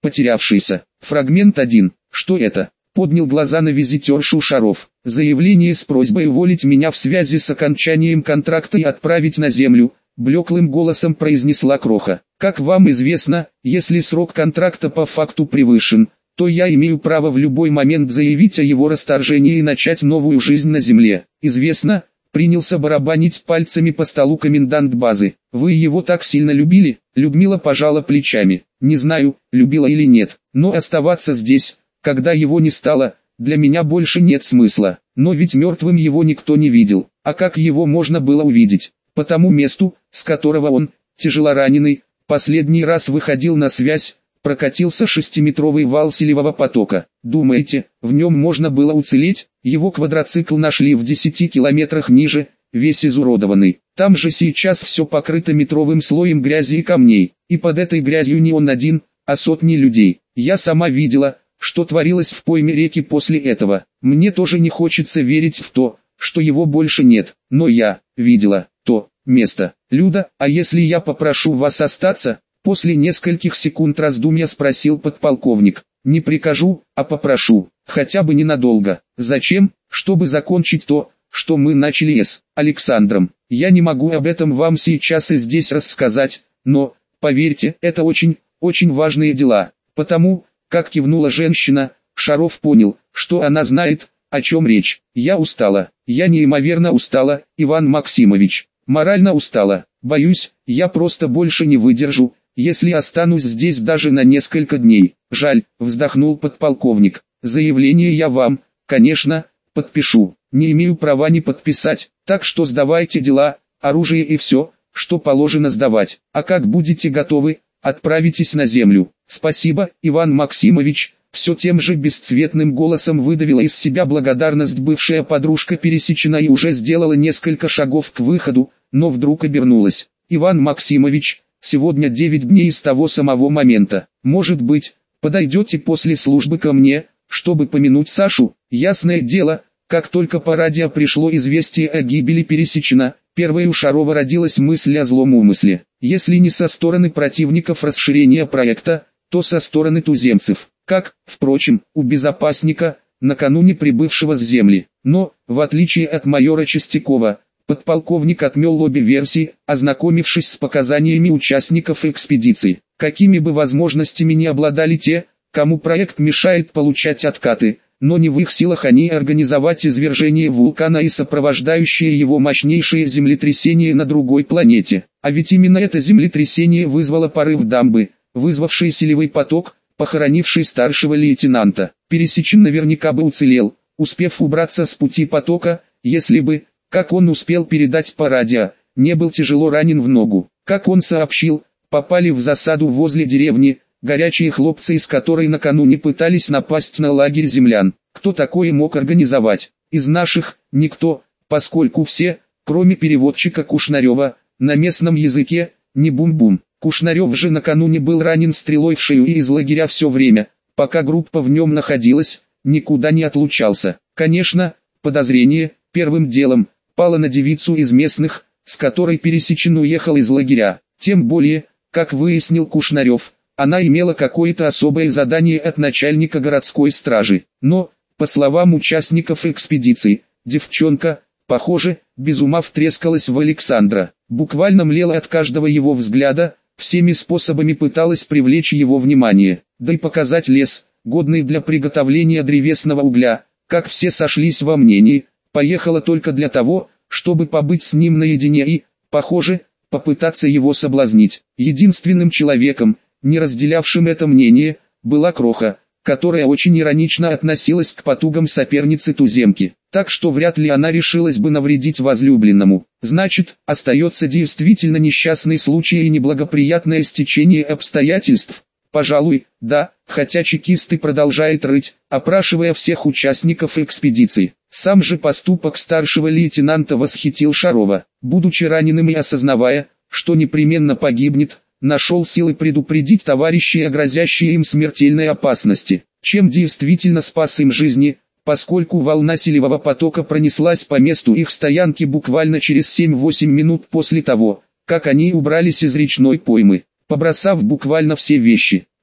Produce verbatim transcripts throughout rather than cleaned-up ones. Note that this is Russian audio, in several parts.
потерявшийся. Фрагмент один. Что это? Поднял глаза на визитершу Шаров. Заявление с просьбой уволить меня в связи с окончанием контракта и отправить на землю, блеклым голосом произнесла Кроха. Как вам известно, если срок контракта по факту превышен, то я имею право в любой момент заявить о его расторжении и начать новую жизнь на земле. Известно, принялся барабанить пальцами по столу комендант базы. Вы его так сильно любили? Людмила пожала плечами. Не знаю, любила или нет, но оставаться здесь, когда его не стало, для меня больше нет смысла. Но ведь мертвым его никто не видел. А как его можно было увидеть? По тому месту, с которого он, тяжелораненый, последний раз выходил на связь, прокатился шестиметровый вал селевого потока. Думаете, в нем можно было уцелеть? Его квадроцикл нашли в десяти километрах ниже, весь изуродованный. Там же сейчас все покрыто метровым слоем грязи и камней. И под этой грязью не он один, а сотни людей. Я сама видела, что творилось в пойме реки после этого. Мне тоже не хочется верить в то, что его больше нет. Но я видела то место. Люда, а если я попрошу вас остаться? После нескольких секунд раздумья спросил подполковник. Не прикажу, а попрошу. Хотя бы ненадолго. Зачем? Чтобы закончить то, что мы начали с Александром. Я не могу об этом вам сейчас и здесь рассказать, но, поверьте, это очень, очень важные дела. Потому, как кивнула женщина, Шаров понял, что она знает, о чем речь. Я устала. Я неимоверно устала, Иван Максимович. Морально устала. Боюсь, я просто больше не выдержу, если останусь здесь даже на несколько дней. Жаль, вздохнул подполковник. Заявление я вам, конечно, подпишу. Не имею права не подписать, так что сдавайте дела, оружие и все, что положено сдавать. А как будете готовы, отправитесь на землю. Спасибо, Иван Максимович. Все тем же бесцветным голосом выдавила из себя благодарность бывшая подружка Пересечина и уже сделала несколько шагов к выходу, но вдруг обернулась. Иван Максимович, сегодня девять дней с того самого момента. Может быть, подойдете после службы ко мне, чтобы помянуть Сашу? Ясное дело, как только по радио пришло известие о гибели Пересечина, первой у Шарова родилась мысль о злом умысле. Если не со стороны противников расширения проекта, то со стороны туземцев. Как, впрочем, у безопасника, накануне прибывшего с земли. Но, в отличие от майора Чистякова, подполковник отмел обе версии, ознакомившись с показаниями участников экспедиции. Какими бы возможностями ни обладали те, кому проект мешает получать откаты, но не в их силах они организовать извержение вулкана и сопровождающее его мощнейшее землетрясение на другой планете. А ведь именно это землетрясение вызвало порыв дамбы, вызвавший селевой поток, похоронивший старшего лейтенанта. Пересечен наверняка бы уцелел, успев убраться с пути потока, если бы, как он успел передать по радио, не был тяжело ранен в ногу. Как он сообщил, попали в засаду возле деревни, горячие хлопцы из которой накануне пытались напасть на лагерь землян. Кто такое мог организовать? Из наших, никто, поскольку все, кроме переводчика Кушнарева, на местном языке, не бум-бум. Кушнарев же накануне был ранен стрелой в шею и из лагеря все время, пока группа в нем находилась, никуда не отлучался. Конечно, подозрение, первым делом, пало на девицу из местных, с которой Пересечен уехал из лагеря. Тем более, как выяснил Кушнарев, она имела какое-то особое задание от начальника городской стражи. Но, по словам участников экспедиции, девчонка, похоже, без ума втрескалась в Александра. Буквально млела от каждого его взгляда, всеми способами пыталась привлечь его внимание, да и показать лес, годный для приготовления древесного угля. Как все сошлись во мнении, поехала только для того, чтобы побыть с ним наедине и, похоже, попытаться его соблазнить. Единственным человеком, не разделявшим это мнение, была Кроха, которая очень иронично относилась к потугам соперницы туземки, так что вряд ли она решилась бы навредить возлюбленному. Значит, остается действительно несчастный случай и неблагоприятное стечение обстоятельств? Пожалуй, да, хотя чекисты продолжают рыть, опрашивая всех участников экспедиции. Сам же поступок старшего лейтенанта восхитил Шарова. Будучи раненым и осознавая, что непременно погибнет, нашел силы предупредить товарищей о грозящей им смертельной опасности, чем действительно спас им жизни, поскольку волна селевого потока пронеслась по месту их стоянки буквально через семь-восемь минут после того, как они убрались из речной поймы, побросав буквально все вещи.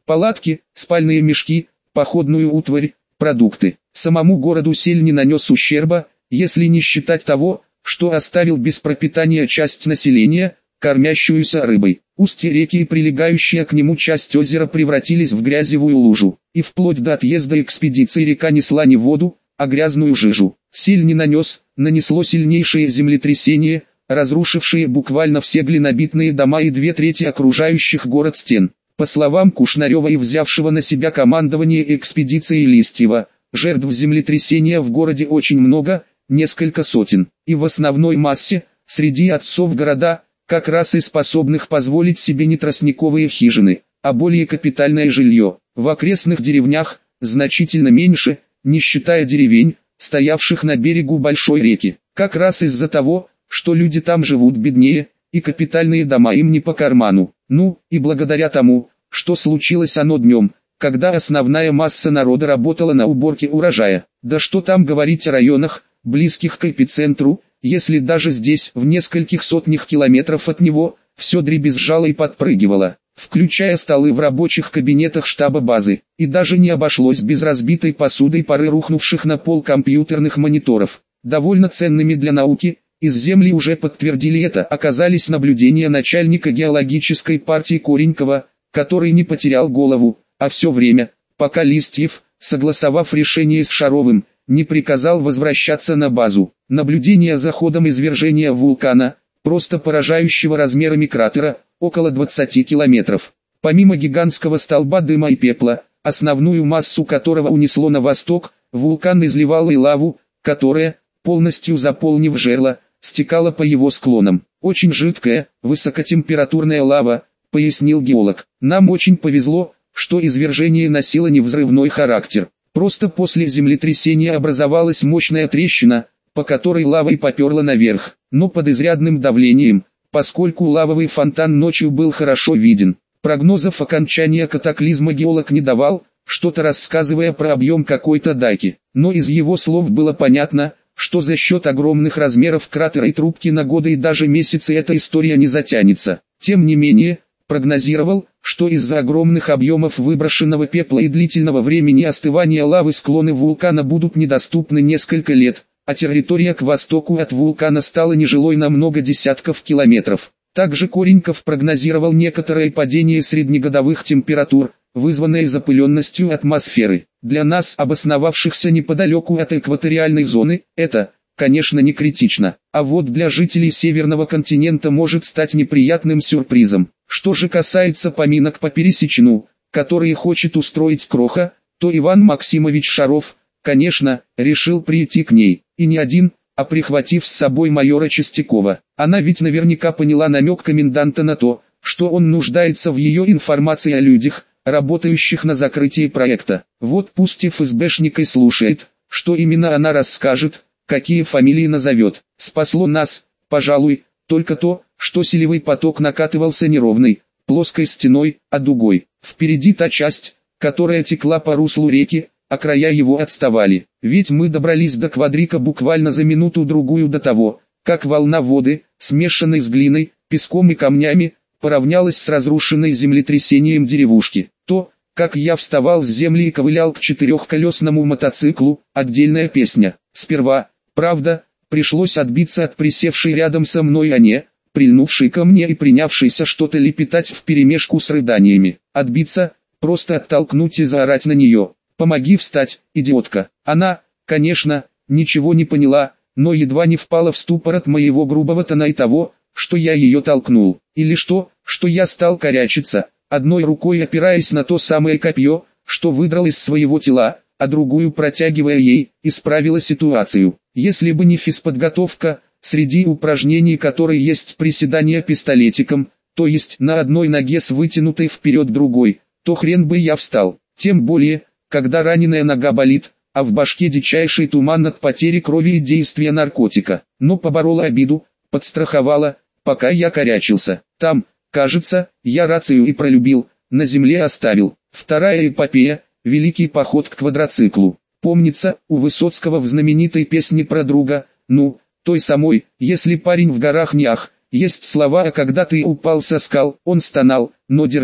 Палатки, спальные мешки, походную утварь, продукты. Самому городу сель не нанес ущерба, если не считать того, что оставил без пропитания часть населения, кормящуюся рыбой. Устье реки и прилегающая к нему часть озера превратились в грязевую лужу, и вплоть до отъезда экспедиции река несла не воду, а грязную жижу. Сель не нанес, нанесло сильнейшее землетрясение, разрушившее буквально все глинобитные дома и две трети окружающих город стен. По словам Кушнарева и взявшего на себя командование экспедиции Листьева, жертв землетрясения в городе очень много, несколько сотен, и в основной массе, среди отцов города, как раз и способных позволить себе не тростниковые хижины, а более капитальное жилье. В окрестных деревнях, значительно меньше, не считая деревень, стоявших на берегу большой реки. Как раз из-за того, что люди там живут беднее, и капитальные дома им не по карману. Ну, и благодаря тому, что случилось оно днем, когда основная масса народа работала на уборке урожая. Да что там говорить о районах, близких к эпицентру, если даже здесь, в нескольких сотнях километров от него, все дребезжало и подпрыгивало, включая столы в рабочих кабинетах штаба базы, и даже не обошлось без разбитой посуды и пары рухнувших на пол компьютерных мониторов. Довольно ценными для науки, из земли уже подтвердили это, оказались наблюдения начальника геологической партии Коренькова, который не потерял голову, а все время, пока Листьев, согласовав решение с Шаровым, не приказал возвращаться на базу. Наблюдение за ходом извержения вулкана, просто поражающего размерами кратера, около двадцати километров. Помимо гигантского столба дыма и пепла, основную массу которого унесло на восток, вулкан изливал и лаву, которая, полностью заполнив жерло, стекала по его склонам. Очень жидкая, высокотемпературная лава, пояснил геолог. Нам очень повезло, что извержение носило не взрывной характер. Просто после землетрясения образовалась мощная трещина, по которой лава и поперла наверх, но под изрядным давлением, поскольку лавовый фонтан ночью был хорошо виден. Прогнозов окончания катаклизма геолог не давал, что-то рассказывая про объем какой-то дайки, но из его слов было понятно, что за счет огромных размеров кратера и трубки на годы и даже месяцы эта история не затянется. Тем не менее, прогнозировал, что из-за огромных объемов выброшенного пепла и длительного времени остывания лавы склоны вулкана будут недоступны несколько лет, а территория к востоку от вулкана стала нежилой на много десятков километров. Также Кореньков прогнозировал некоторое падение среднегодовых температур, вызванное запыленностью атмосферы. Для нас, обосновавшихся неподалеку от экваториальной зоны, это, конечно, не критично, а вот для жителей Северного континента может стать неприятным сюрпризом. Что же касается поминок по Пересечину, которые хочет устроить Кроха, то Иван Максимович Шаров, конечно, решил прийти к ней, и не один, а прихватив с собой майора Чистякова. Она ведь наверняка поняла намек коменданта на то, что он нуждается в ее информации о людях, работающих на закрытии проекта. Вот пусть эф эс бэшник и слушает, что именно она расскажет, какие фамилии назовет. Спасло нас, пожалуй, только то, что селевой поток накатывался неровной, плоской стеной, а дугой. Впереди та часть, которая текла по руслу реки, а края его отставали. Ведь мы добрались до Квадрика буквально за минуту-другую до того, как волна воды, смешанной с глиной, песком и камнями, поравнялась с разрушенной землетрясением деревушки. То, как я вставал с земли и ковылял к четырехколесному мотоциклу, отдельная песня. Сперва, правда, пришлось отбиться от присевшей рядом со мной Ане, прильнувшей ко мне и принявшейся что-то лепетать вперемешку с рыданиями. Отбиться, просто оттолкнуть и заорать на нее. «Помоги встать, идиотка!» Она, конечно, ничего не поняла, но едва не впала в ступор от моего грубого тона и того, что я ее толкнул. Или что, что я стал корячиться, одной рукой опираясь на то самое копье, что выдрал из своего тела, а другую протягивая ей, исправила ситуацию. Если бы не физподготовка, среди упражнений которой есть приседание пистолетиком, то есть на одной ноге с вытянутой вперед другой, то хрен бы я встал. Тем более, когда раненая нога болит, а в башке дичайший туман от потери крови и действия наркотика. Но поборола обиду, подстраховала, пока я корячился. Там, кажется, я рацию и пролюбил, на земле оставил. Вторая эпопея, великий поход к квадроциклу. Помнится, у Высоцкого в знаменитой песне про друга, ну, той самой, если парень в горах не ах, есть слова, а когда ты упал со скал, он стонал, но держал.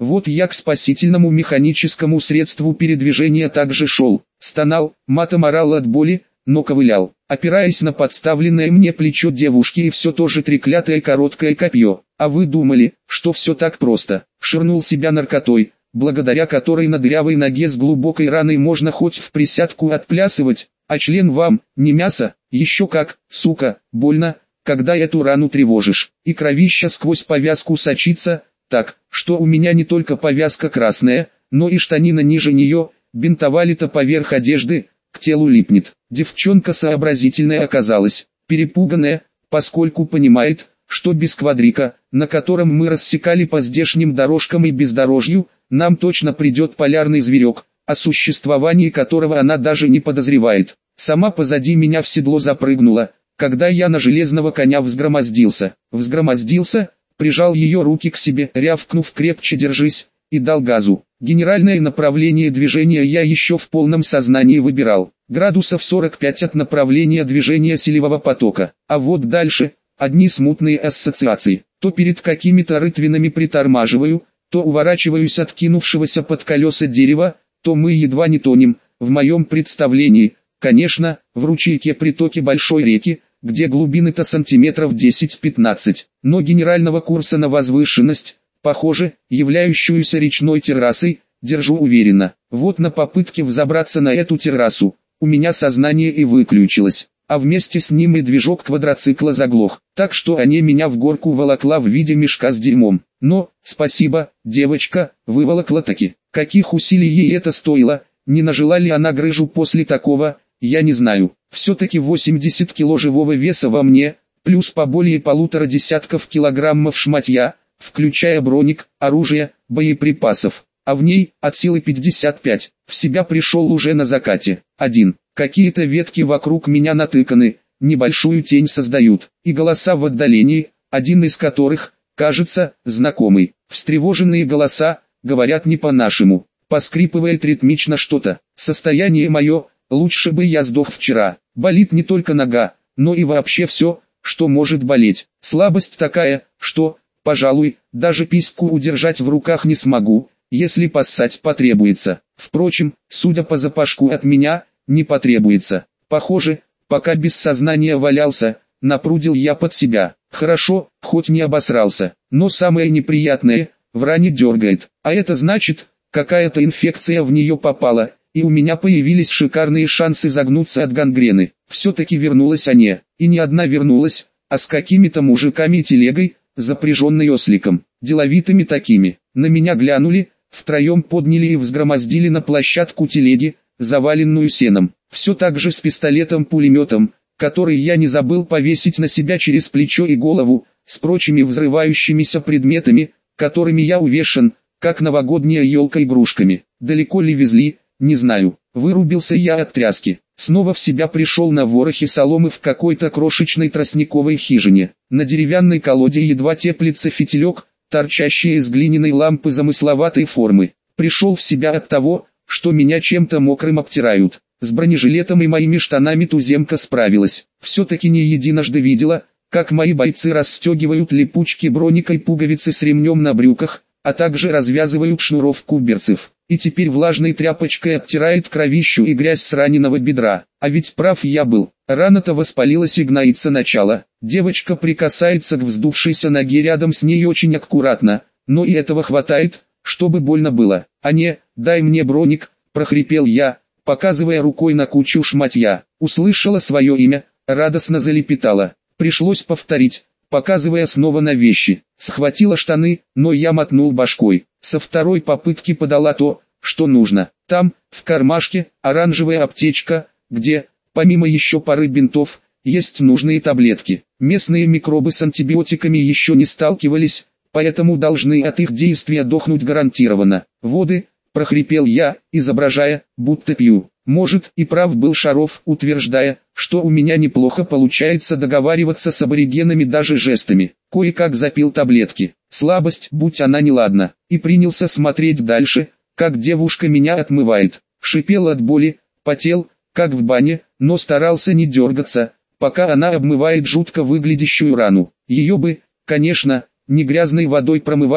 Вот я к спасительному механическому средству передвижения также шел, стонал, матом орал от боли, но ковылял, опираясь на подставленное мне плечо девушки и все то же треклятое короткое копье. А вы думали, что все так просто? Ширнул себя наркотой, благодаря которой на дырявой ноге с глубокой раной можно хоть в присядку отплясывать, а член вам, не мясо, еще как, сука, больно, когда эту рану тревожишь, и кровища сквозь повязку сочится, так, что у меня не только повязка красная, но и штанина ниже нее, бинтовали-то поверх одежды, к телу липнет. Девчонка сообразительная оказалась, перепуганная, поскольку понимает, что без квадрика, на котором мы рассекали по здешним дорожкам и бездорожью, нам точно придет полярный зверек, о существовании которого она даже не подозревает. Сама позади меня в седло запрыгнула, когда я на железного коня взгромоздился. Взгромоздился, прижал ее руки к себе, рявкнув «крепче держись», и дал газу. Генеральное направление движения я еще в полном сознании выбирал, градусов сорок пять от направления движения селевого потока, а вот дальше, одни смутные ассоциации, то перед какими-то рытвинами притормаживаю, то уворачиваюсь от кинувшегося под колеса дерева, то мы едва не тонем, в моем представлении, конечно, в ручейке-притоке большой реки, где глубины-то сантиметров десять-пятнадцать, но генерального курса на возвышенность, похоже, являющуюся речной террасой, держу уверенно. Вот на попытке взобраться на эту террасу, у меня сознание и выключилось, а вместе с ним и движок квадроцикла заглох, так что они меня в горку волокла в виде мешка с дерьмом. Но, спасибо, девочка, выволокла таки. Каких усилий ей это стоило, не нажила ли она грыжу после такого, я не знаю. Все-таки восемьдесят кило живого веса во мне, плюс по более полутора десятков килограммов шматья, включая броник, оружие, боеприпасов, а в ней, от силы пятьдесят пять, в себя пришел уже на закате. Один. Какие-то ветки вокруг меня натыканы, небольшую тень создают, и голоса в отдалении, один из которых, кажется, знакомый. Встревоженные голоса, говорят не по-нашему, поскрипывает ритмично что-то. Состояние мое, лучше бы я сдох вчера. Болит не только нога, но и вообще все, что может болеть. Слабость такая, что, пожалуй, даже письку удержать в руках не смогу, если поссать потребуется. Впрочем, судя по запашку от меня, не потребуется. Похоже, пока без сознания валялся, напрудил я под себя. Хорошо, хоть не обосрался, но самое неприятное, в ране дергает. А это значит, какая-то инфекция в нее попала, и у меня появились шикарные шансы загнуться от гангрены. Все-таки вернулась Аня, и не одна вернулась, а с какими-то мужиками и телегой, запряженной осликом, деловитыми такими. На меня глянули, втроем подняли и взгромоздили на площадку телеги, заваленную сеном. Все так же с пистолетом-пулеметом, который я не забыл повесить на себя через плечо и голову, с прочими взрывающимися предметами, которыми я увешан, как новогодняя елка игрушками. Далеко ли везли, не знаю. Вырубился я от тряски. Снова в себя пришел на ворохе соломы в какой-то крошечной тростниковой хижине. На деревянной колоде едва теплится фитилек, торчащий из глиняной лампы замысловатой формы. Пришел в себя от того, что меня чем-то мокрым обтирают. С бронежилетом и моими штанами туземка справилась. Все-таки не единожды видела, как мои бойцы расстегивают липучки броника и пуговицы с ремнем на брюках, а также развязывают шнуровку берцев. И теперь влажной тряпочкой оттирает кровищу и грязь с раненого бедра. А ведь прав я был. Рана-то воспалилась и гноится начало. Девочка прикасается к вздувшейся ноге рядом с ней очень аккуратно, но и этого хватает, чтобы больно было. «А не, дай мне броник», — прохрипел я, показывая рукой на кучу шматья. Услышала свое имя, радостно залепетала. Пришлось повторить, показывая снова на вещи. Схватила штаны, но я мотнул башкой. Со второй попытки подала то, что нужно. Там, в кармашке, оранжевая аптечка, где, помимо еще пары бинтов, есть нужные таблетки. Местные микробы с антибиотиками еще не сталкивались, поэтому должны от их действия дохнуть гарантированно. «Воды», — прохрипел я, изображая, будто пью. Может, и прав был Шаров, утверждая, что у меня неплохо получается договариваться с аборигенами даже жестами. Кое-как запил таблетки. Слабость, будь она неладна, и принялся смотреть дальше, как девушка меня отмывает. Шипел от боли, потел, как в бане, но старался не дергаться, пока она обмывает жутко выглядящую рану. Ее бы, конечно, не грязной водой промывать,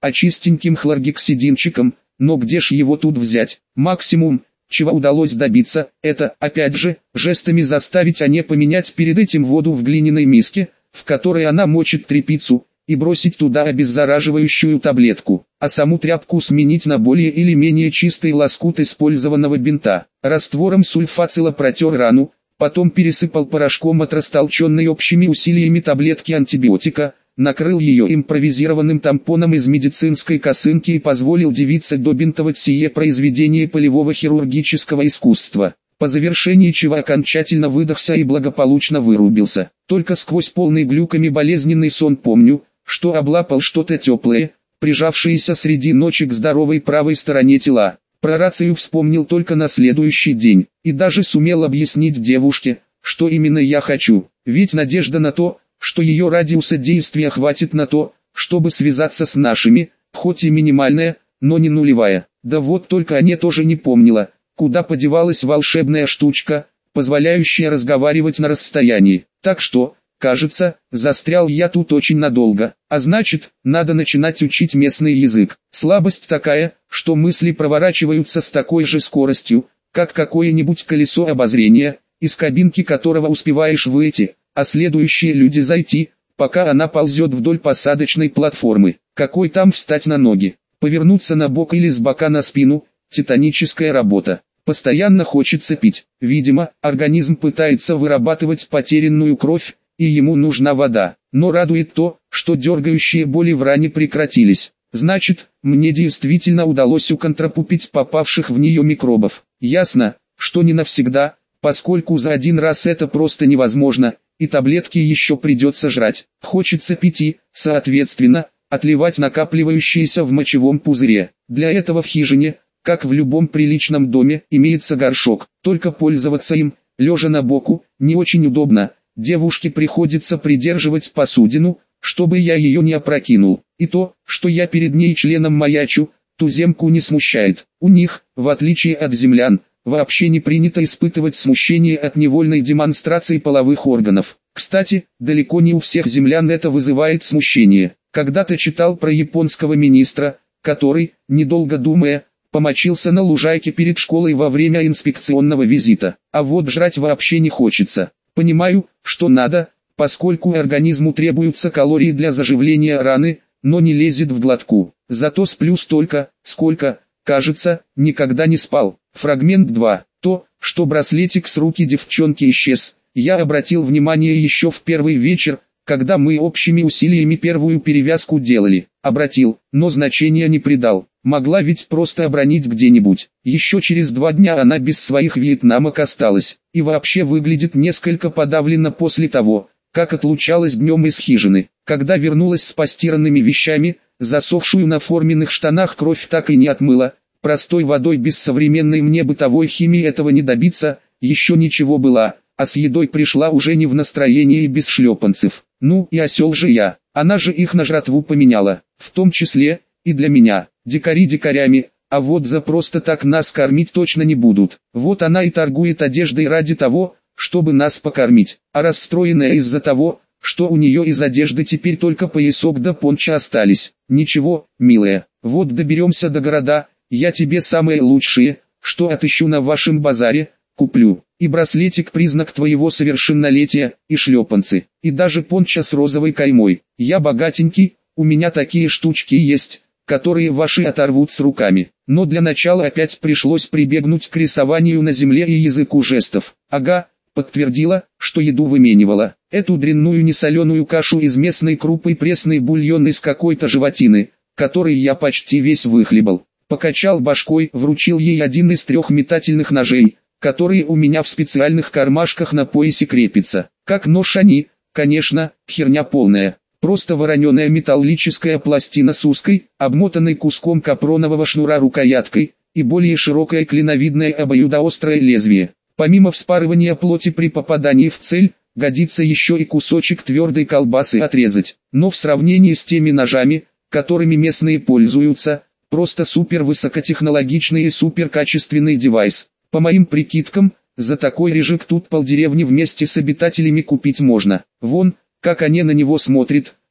а чистеньким хлоргексидинчиком, но где ж его тут взять? Максимум, чего удалось добиться, это, опять же, жестами заставить Ане поменять перед этим воду в глиняной миске, в которой она мочит тряпицу, и бросить туда обеззараживающую таблетку, а саму тряпку сменить на более или менее чистый лоскут использованного бинта. Раствором сульфацила протер рану, потом пересыпал порошком от растолченной общими усилиями таблетки антибиотика, накрыл ее импровизированным тампоном из медицинской косынки и позволил девице добинтовать сие произведение полевого хирургического искусства, по завершении чего окончательно выдохся и благополучно вырубился. Только сквозь полный глюками болезненный сон помню, что облапал что-то теплое, прижавшееся среди ночи к здоровой правой стороне тела. Про рацию вспомнил только на следующий день, и даже сумел объяснить девушке, что именно я хочу, ведь надежда на то, что ее радиуса действия хватит на то, чтобы связаться с нашими, хоть и минимальная, но не нулевая. Да вот только Аня тоже не помнила, куда подевалась волшебная штучка, позволяющая разговаривать на расстоянии. Так что, кажется, застрял я тут очень надолго, а значит, надо начинать учить местный язык. Слабость такая, что мысли проворачиваются с такой же скоростью, как какое-нибудь колесо обозрения, из кабинки которого успеваешь выйти, а следующие люди зайти, пока она ползет вдоль посадочной платформы. Какой там встать на ноги, повернуться на бок или с бока на спину, титаническая работа. Постоянно хочется пить. Видимо, организм пытается вырабатывать потерянную кровь, и ему нужна вода. Но радует то, что дергающие боли в ране прекратились. Значит, мне действительно удалось уконтрапупить попавших в нее микробов. Ясно, что не навсегда, поскольку за один раз это просто невозможно, и таблетки еще придется жрать. Хочется пить и, соответственно, отливать накапливающиеся в мочевом пузыре. Для этого в хижине, как в любом приличном доме, имеется горшок. Только пользоваться им, лежа на боку, не очень удобно. Девушке приходится придерживать посудину, чтобы я ее не опрокинул. И то, что я перед ней членом маячу, туземку не смущает. У них, в отличие от землян, вообще не принято испытывать смущение от невольной демонстрации половых органов. Кстати, далеко не у всех землян это вызывает смущение. Когда-то читал про японского министра, который, недолго думая, помочился на лужайке перед школой во время инспекционного визита. А вот жрать вообще не хочется. Понимаю, что надо, поскольку организму требуются калории для заживления раны, но не лезет в глотку. Зато сплю столько, сколько, кажется, никогда не спал. Фрагмент два. То, что браслетик с руки девчонки исчез, я обратил внимание еще в первый вечер, когда мы общими усилиями первую перевязку делали. Обратил, но значения не придал. Могла ведь просто обронить где-нибудь. Еще через два дня она без своих вьетнамок осталась, и вообще выглядит несколько подавленно после того, как отлучалась днем из хижины. Когда вернулась с постиранными вещами, засохшую на форменных штанах кровь так и не отмыла. Простой водой без современной мне бытовой химии этого не добиться, еще ничего была, а с едой пришла уже не в настроении без шлепанцев. Ну и осел же я, она же их на жратву поменяла, в том числе и для меня. Дикари дикарями, а вот за просто так нас кормить точно не будут. Вот она и торгует одеждой ради того, чтобы нас покормить, а расстроенная из-за того, что у нее из одежды теперь только поясок да пончо остались. Ничего, милая, вот доберемся до города, я тебе самые лучшие, что отыщу на вашем базаре, куплю. И браслетик признак твоего совершеннолетия, и шлепанцы, и даже пончо с розовой каймой. Я богатенький, у меня такие штучки есть, которые ваши оторвут с руками. Но для начала опять пришлось прибегнуть к рисованию на земле и языку жестов. Ага, подтвердила, что еду выменивала. Эту дрянную несоленую кашу из местной крупы и пресный бульон из какой-то животины, который я почти весь выхлебал. Покачал башкой, вручил ей один из трех метательных ножей, которые у меня в специальных кармашках на поясе крепятся. Как нож они, конечно, херня полная. Просто вороненая металлическая пластина с узкой, обмотанной куском капронового шнура рукояткой, и более широкое клиновидное обоюдоострое лезвие. Помимо вспарывания плоти при попадании в цель, годится еще и кусочек твердой колбасы отрезать. Но в сравнении с теми ножами, которыми местные пользуются, просто супер высокотехнологичный и супер качественный девайс. По моим прикидкам, за такой режик тут полдеревни вместе с обитателями купить можно. Вон, как Аня на него смотрит,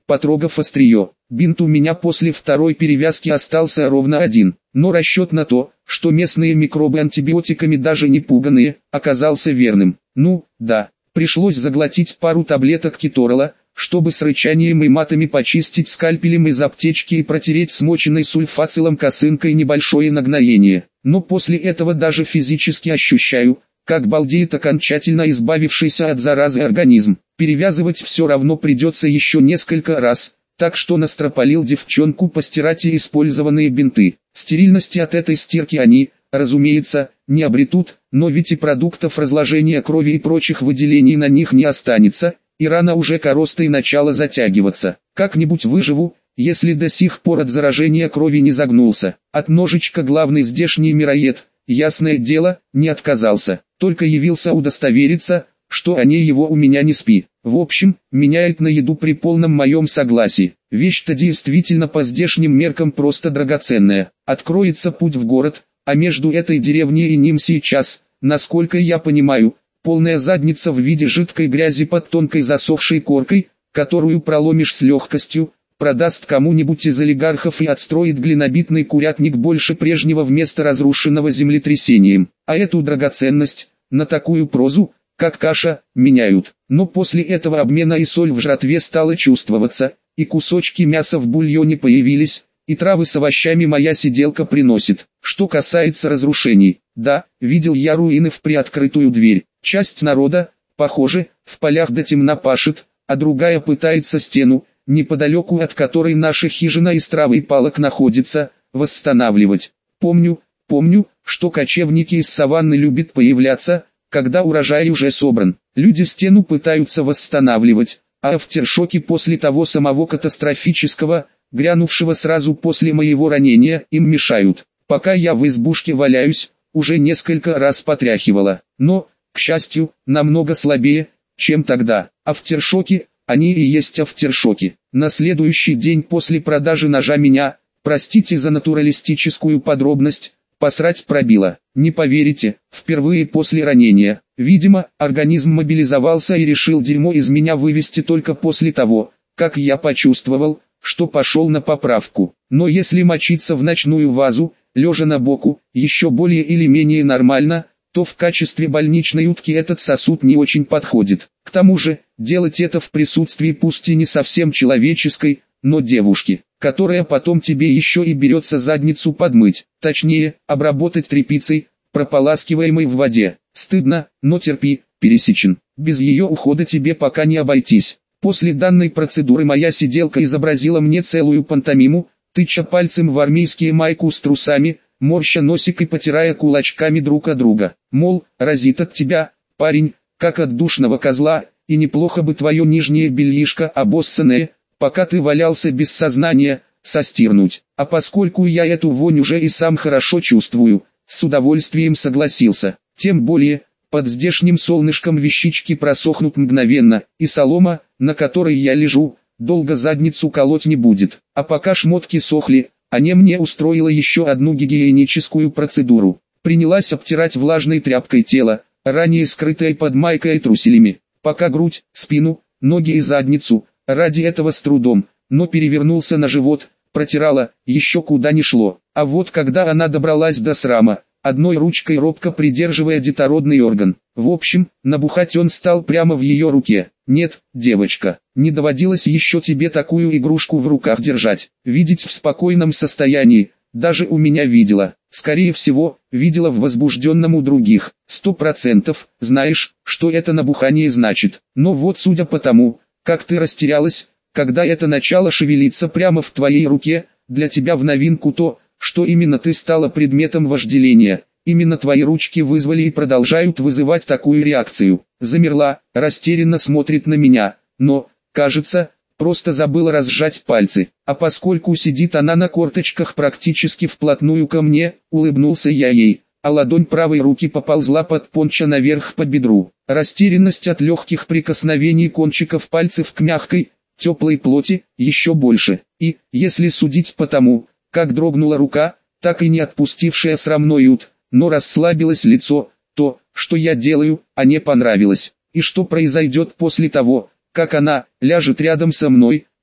потрогав острие. Бинт у меня после второй перевязки остался ровно один, но расчет на то, что местные микробы антибиотиками даже не пуганые, оказался верным. Ну, да, пришлось заглотить пару таблеток кеторола, чтобы с рычанием и матами почистить скальпелем из аптечки и протереть смоченной сульфацилом косынкой небольшое нагноение. Но после этого даже физически ощущаю, как балдеет окончательно избавившийся от заразы организм. Перевязывать все равно придется еще несколько раз, так что настропалил девчонку постирать и использованные бинты. Стерильности от этой стирки они, разумеется, не обретут, но ведь и продуктов разложения крови и прочих выделений на них не останется, и рана уже коростой начала затягиваться. Как-нибудь выживу, если до сих пор от заражения крови не загнулся. От ножичка главный здешний мироед, ясное дело, не отказался, только явился удостовериться, что они его у меня не спи. В общем, меняет на еду при полном моем согласии. Вещь-то действительно по здешним меркам просто драгоценная. Откроется путь в город, а между этой деревней и ним сейчас, насколько я понимаю, полная задница в виде жидкой грязи под тонкой засохшей коркой, которую проломишь с легкостью, продаст кому-нибудь из олигархов и отстроит глинобитный курятник больше прежнего вместо разрушенного землетрясением. А эту драгоценность, на такую прозу, как каша, меняют. Но после этого обмена и соль в жратве стала чувствоваться, и кусочки мяса в бульоне появились, и травы с овощами моя сиделка приносит. Что касается разрушений, да, видел я руины в приоткрытую дверь. Часть народа, похоже, в полях до темна пашет, а другая пытается стену, неподалеку от которой наша хижина из травы и палок находится, восстанавливать. Помню, помню, что кочевники из саванны любят появляться, когда урожай уже собран. Люди стену пытаются восстанавливать, а афтершоки после того самого катастрофического, грянувшего сразу после моего ранения, им мешают. Пока я в избушке валяюсь, уже несколько раз потряхивало, но, к счастью, намного слабее, чем тогда. Афтершоки, они и есть афтершоки. На следующий день после продажи ножа меня, простите за натуралистическую подробность, посрать пробило. Не поверите, впервые после ранения. Видимо, организм мобилизовался и решил дерьмо из меня вывести только после того, как я почувствовал, что пошел на поправку. Но если мочиться в ночную вазу, лежа на боку, еще более или менее нормально, то в качестве больничной утки этот сосуд не очень подходит. К тому же, делать это в присутствии пусть и не совсем человеческой, но девушки, которая потом тебе еще и берется задницу подмыть, точнее, обработать тряпицей, прополаскиваемой в воде. Стыдно, но терпи, пересечен. Без ее ухода тебе пока не обойтись. После данной процедуры моя сиделка изобразила мне целую пантомиму, тыча пальцем в армейские майку с трусами, морща носик и потирая кулачками друг от друга. Мол, разит от тебя, парень, как от душного козла, и неплохо бы твое нижнее бельишко обоссанное, пока ты валялся без сознания, состирнуть. А поскольку я эту вонь уже и сам хорошо чувствую, с удовольствием согласился. Тем более, под здешним солнышком вещички просохнут мгновенно, и солома, на которой я лежу, долго задницу колоть не будет. А пока шмотки сохли, Аня мне устроила еще одну гигиеническую процедуру. Принялась обтирать влажной тряпкой тело, ранее скрытое под майкой и труселями, пока грудь, спину, ноги и задницу, ради этого с трудом, но перевернулся на живот, протирала, еще куда ни шло. А вот когда она добралась до срама, одной ручкой робко придерживая детородный орган, в общем, набухать он стал прямо в ее руке. Нет, девочка, не доводилось еще тебе такую игрушку в руках держать, видеть в спокойном состоянии, даже у меня видела, скорее всего, видела в возбужденном у других, сто процентов, знаешь, что это набухание значит, но вот судя по тому, как ты растерялась, когда это начало шевелиться прямо в твоей руке, для тебя в новинку то, что именно ты стала предметом вожделения. Именно твои ручки вызвали и продолжают вызывать такую реакцию. Замерла, растерянно смотрит на меня, но, кажется, просто забыла разжать пальцы. А поскольку сидит она на корточках практически вплотную ко мне, улыбнулся я ей, а ладонь правой руки поползла под пончо наверх по бедру. Растерянность от легких прикосновений кончиков пальцев к мягкой, теплой плоти, еще больше. И, если судить по тому, как дрогнула рука, так и не отпустившая срамной ут, но расслабилось лицо, то, что я делаю, а не понравилось. И что произойдет после того, как она ляжет рядом со мной,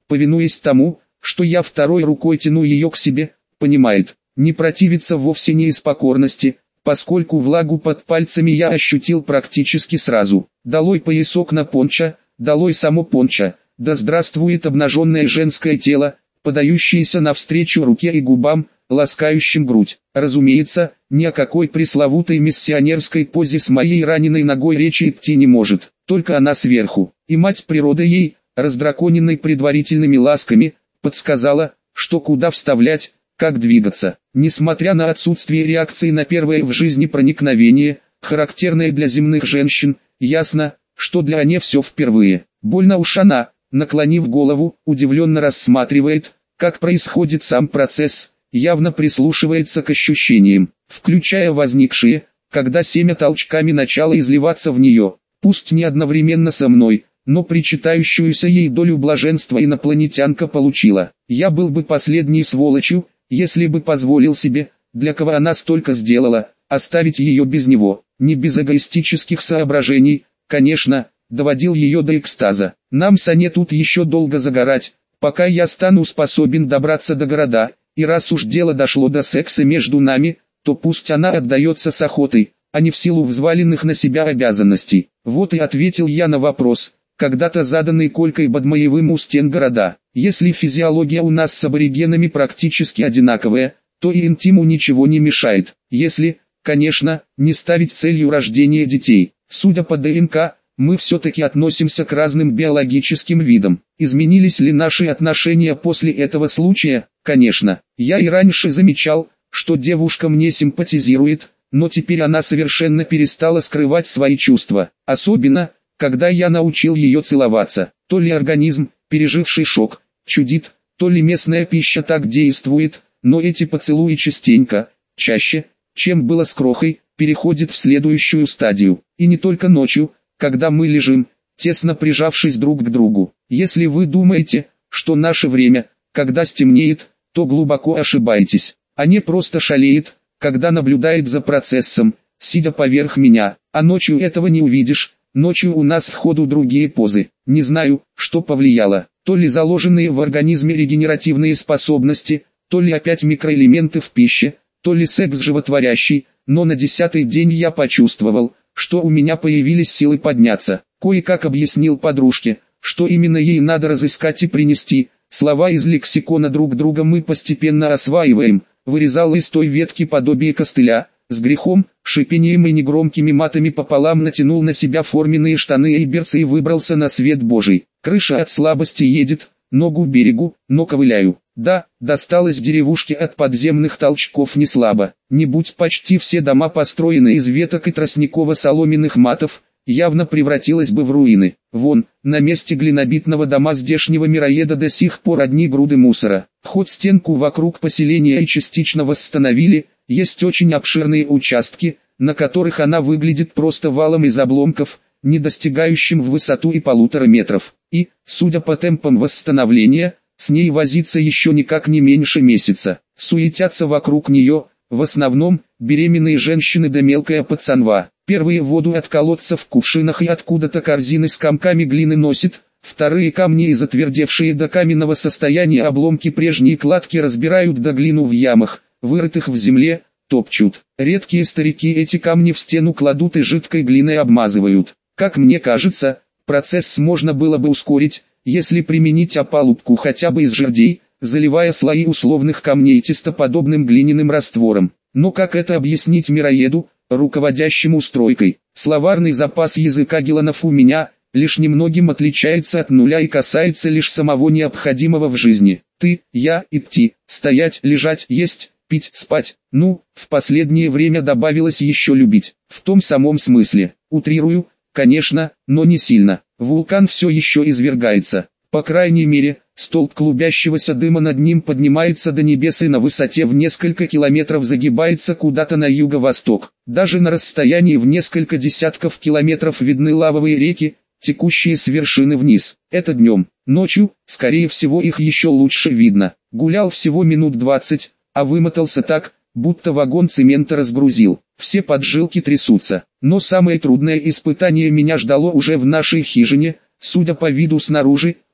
повинуясь тому, что я второй рукой тяну ее к себе, понимает, не противиться вовсе не из покорности, поскольку влагу под пальцами я ощутил практически сразу. Долой поясок на пончо, долой само пончо, да здравствует обнаженное женское тело, подающееся навстречу руке и губам, ласкающим грудь. Разумеется, ни о какой пресловутой миссионерской позе с моей раненой ногой речи идти не может, только она сверху. И мать природа ей, раздраконенной предварительными ласками, подсказала, что куда вставлять, как двигаться. Несмотря на отсутствие реакции на первое в жизни проникновение, характерное для земных женщин, ясно, что для Ане все впервые. Больно уж она, наклонив голову, удивленно рассматривает, как происходит сам процесс, явно прислушивается к ощущениям, включая возникшие, когда семя толчками начало изливаться в нее, пусть не одновременно со мной, но причитающуюся ей долю блаженства инопланетянка получила. Я был бы последней сволочью, если бы позволил себе, для кого она столько сделала, оставить ее без него, не без эгоистических соображений, конечно, доводил ее до экстаза. Нам с Ане тут еще долго загорать, пока я стану способен добраться до города, и раз уж дело дошло до секса между нами, то пусть она отдается с охотой, а не в силу взваленных на себя обязанностей. Вот и ответил я на вопрос, когда-то заданный Колькой Бадмаевым у стен города. Если физиология у нас с аборигенами практически одинаковая, то и интиму ничего не мешает, если, конечно, не ставить целью рождения детей. Судя по ДНК, мы все-таки относимся к разным биологическим видам. Изменились ли наши отношения после этого случая? Конечно. Я и раньше замечал, что девушка мне симпатизирует, но теперь она совершенно перестала скрывать свои чувства. Особенно, когда я научил ее целоваться. То ли организм, переживший шок, чудит, то ли местная пища так действует, но эти поцелуи частенько, чаще, чем было с крохой, переходят в следующую стадию. И не только ночью, когда мы лежим, тесно прижавшись друг к другу. Если вы думаете, что наше время, когда стемнеет, то глубоко ошибаетесь. Ане просто шалеет, когда наблюдает за процессом, сидя поверх меня, а ночью этого не увидишь. Ночью у нас в ходу другие позы. Не знаю, что повлияло, то ли заложенные в организме регенеративные способности, то ли опять микроэлементы в пище, то ли секс животворящий, но на десятый день я почувствовал, что у меня появились силы подняться. Кое-как объяснил подружке, что именно ей надо разыскать и принести. Слова из лексикона друг друга мы постепенно осваиваем. Вырезал из той ветки подобие костыля, с грехом, шипением и негромкими матами пополам натянул на себя форменные штаны и берцы и выбрался на свет Божий. Крыша от слабости едет, ногу берегу, но ковыляю. Да, досталось деревушке от подземных толчков не слабо. Не будь почти все дома построены из веток и тростниково-соломенных матов, явно превратилась бы в руины. Вон, на месте глинобитного дома здешнего мироеда до сих пор одни груды мусора. Хоть стенку вокруг поселения и частично восстановили, есть очень обширные участки, на которых она выглядит просто валом из обломков, не достигающим в высоту и полутора метров. И, судя по темпам восстановления, с ней возиться еще никак не меньше месяца. Суетятся вокруг нее, в основном, беременные женщины да мелкая пацанва. Первые воду от колодца в кувшинах и откуда-то корзины с комками глины носит, вторые камни и затвердевшие до каменного состояния обломки прежней кладки разбирают до глину в ямах, вырытых в земле, топчут. Редкие старики эти камни в стену кладут и жидкой глиной обмазывают. Как мне кажется, процесс можно было бы ускорить, если применить опалубку хотя бы из жердей, заливая слои условных камней тестоподобным глиняным раствором. Но как это объяснить мироеду, руководящему стройкой? Словарный запас языка геланов у меня лишь немногим отличается от нуля и касается лишь самого необходимого в жизни. Ты, я, идти, стоять, лежать, есть, пить, спать. Ну, в последнее время добавилось еще любить. В том самом смысле. Утрирую, конечно, но не сильно. Вулкан все еще извергается. По крайней мере, столб клубящегося дыма над ним поднимается до небес и на высоте в несколько километров загибается куда-то на юго-восток. Даже на расстоянии в несколько десятков километров видны лавовые реки, текущие с вершины вниз. Это днем. Ночью, скорее всего, их еще лучше видно. Гулял всего минут двадцать, а вымотался так, будто вагон цемента разгрузил. Все поджилки трясутся. Но самое трудное испытание меня ждало уже в нашей хижине. Судя по виду снаружи,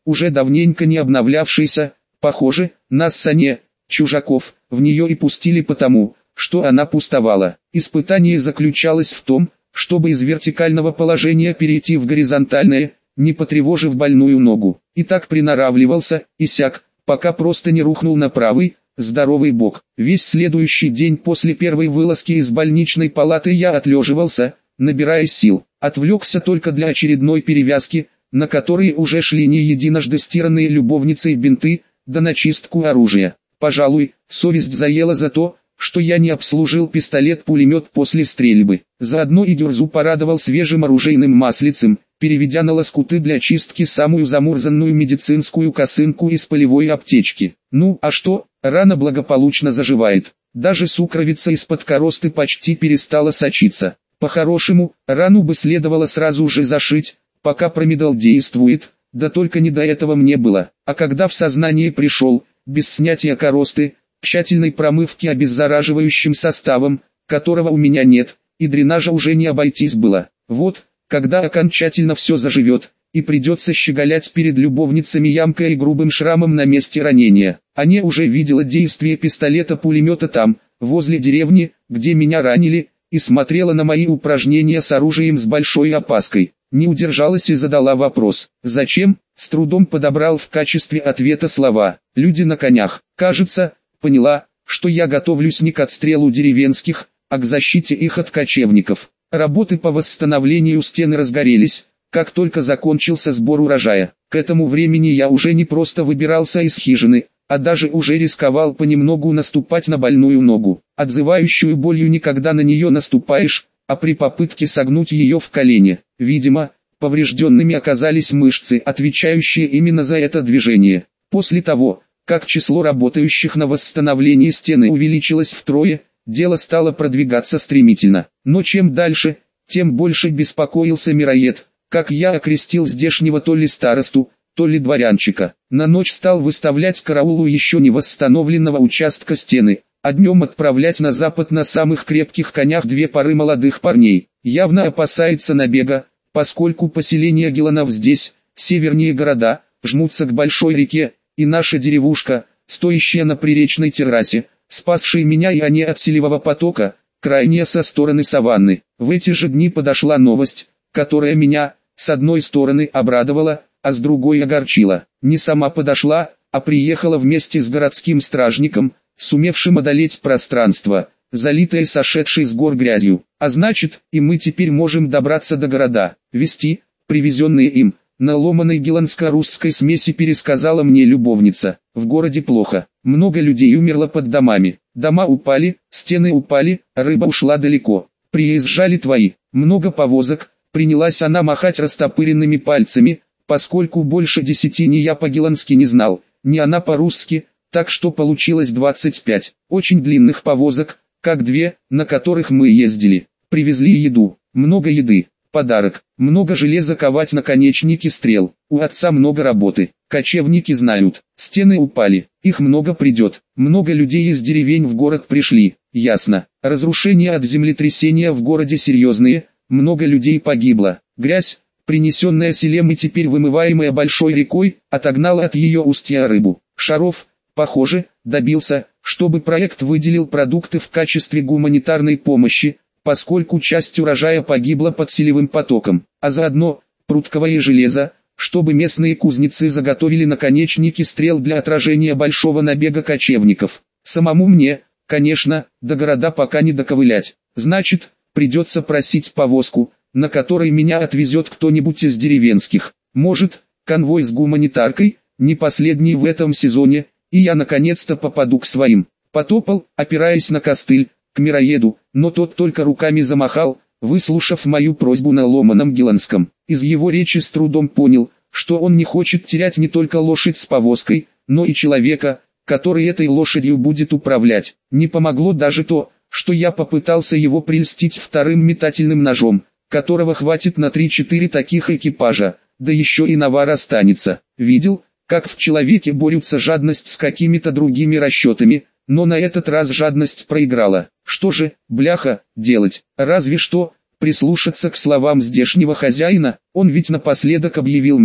уже давненько не обновлявшейся, похоже, на сане, чужаков, в нее и пустили потому, что она пустовала. Испытание заключалось в том, чтобы из вертикального положения перейти в горизонтальное, не потревожив больную ногу. И так приноравливался, и сяк, пока просто не рухнул на правый, здоровый бок. Весь следующий день после первой вылазки из больничной палаты я отлеживался, набирая сил. Отвлекся только для очередной перевязки, на которые уже шли не единожды стиранные любовницей бинты, да на чистку оружия. Пожалуй, совесть заела за то, что я не обслужил пистолет-пулемет после стрельбы. Заодно и Гюрзу порадовал свежим оружейным маслицем, переведя на лоскуты для чистки самую замурзанную медицинскую косынку из полевой аптечки. Ну, а что, рана благополучно заживает. Даже сукровица из-под коросты почти перестала сочиться. По-хорошему, рану бы следовало сразу же зашить, пока промедол действует, да только не до этого мне было. А когда в сознание пришел, без снятия коросты, тщательной промывки обеззараживающим составом, которого у меня нет, и дренажа уже не обойтись было. Вот, когда окончательно все заживет, и придется щеголять перед любовницами ямкой и грубым шрамом на месте ранения. Аня уже видела действие пистолета-пулемета там, возле деревни, где меня ранили, и смотрела на мои упражнения с оружием с большой опаской. Не удержалась и задала вопрос. Зачем? С трудом подобрал в качестве ответа слова. Люди на конях. Кажется, поняла, что я готовлюсь не к отстрелу деревенских, а к защите их от кочевников. Работы по восстановлению стены разгорелись, как только закончился сбор урожая. К этому времени я уже не просто выбирался из хижины, а даже уже рисковал понемногу наступать на больную ногу. Отзывающую болью никогда на нее наступаешь, а при попытке согнуть ее в колене, видимо, поврежденными оказались мышцы, отвечающие именно за это движение. После того, как число работающих на восстановлении стены увеличилось втрое, дело стало продвигаться стремительно. Но чем дальше, тем больше беспокоился мироед, как я окрестил здешнего то ли старосту, то ли дворянчика. На ночь стал выставлять караулу еще не восстановленного участка стены, а днем отправлять на запад на самых крепких конях две пары молодых парней. Явно опасается набега, поскольку поселения геланов здесь, севернее города, жмутся к большой реке, и наша деревушка, стоящая на приречной террасе, спасшая меня и они от селевого потока, крайняя со стороны саванны. В эти же дни подошла новость, которая меня, с одной стороны, обрадовала, а с другой огорчила. Не сама подошла, а приехала вместе с городским стражником, сумевшим одолеть пространство, залитое сошедшей с гор грязью. А значит, и мы теперь можем добраться до города. Вести, привезенные им, на ломаной геланско-русской смеси пересказала мне любовница. В городе плохо, много людей умерло под домами. Дома упали, стены упали, рыба ушла далеко. Приезжали твои, много повозок, принялась она махать растопыренными пальцами, поскольку больше десяти ни я по-гелански не знал, ни она по-русски, так что получилось двадцать пять очень длинных повозок, как две, на которых мы ездили. Привезли еду, много еды, подарок, много железа ковать наконечники стрел, у отца много работы, кочевники знают, стены упали, их много придет, много людей из деревень в город пришли, ясно, разрушения от землетрясения в городе серьезные, много людей погибло, грязь, принесенная селем и теперь вымываемая большой рекой, отогнала от ее устья рыбу. Шаров, похоже, добился, чтобы проект выделил продукты в качестве гуманитарной помощи, поскольку часть урожая погибла под селевым потоком, а заодно, прутковое железо, чтобы местные кузнецы заготовили наконечники стрел для отражения большого набега кочевников. Самому мне, конечно, до города пока не доковылять, значит, придется просить повозку, на которой меня отвезет кто-нибудь из деревенских. Может, конвой с гуманитаркой, не последний в этом сезоне, и я наконец-то попаду к своим. Потопал, опираясь на костыль, к мироеду, но тот только руками замахал, выслушав мою просьбу на ломаном геланском. Из его речи с трудом понял, что он не хочет терять не только лошадь с повозкой, но и человека, который этой лошадью будет управлять. Не помогло даже то, что я попытался его прельстить вторым метательным ножом, которого хватит на три-четыре таких экипажа, да еще и навар останется. Видел, как в человеке борются жадность с какими-то другими расчетами, но на этот раз жадность проиграла. Что же, бляха, делать? Разве что прислушаться к словам здешнего хозяина, он ведь напоследок объявил мне: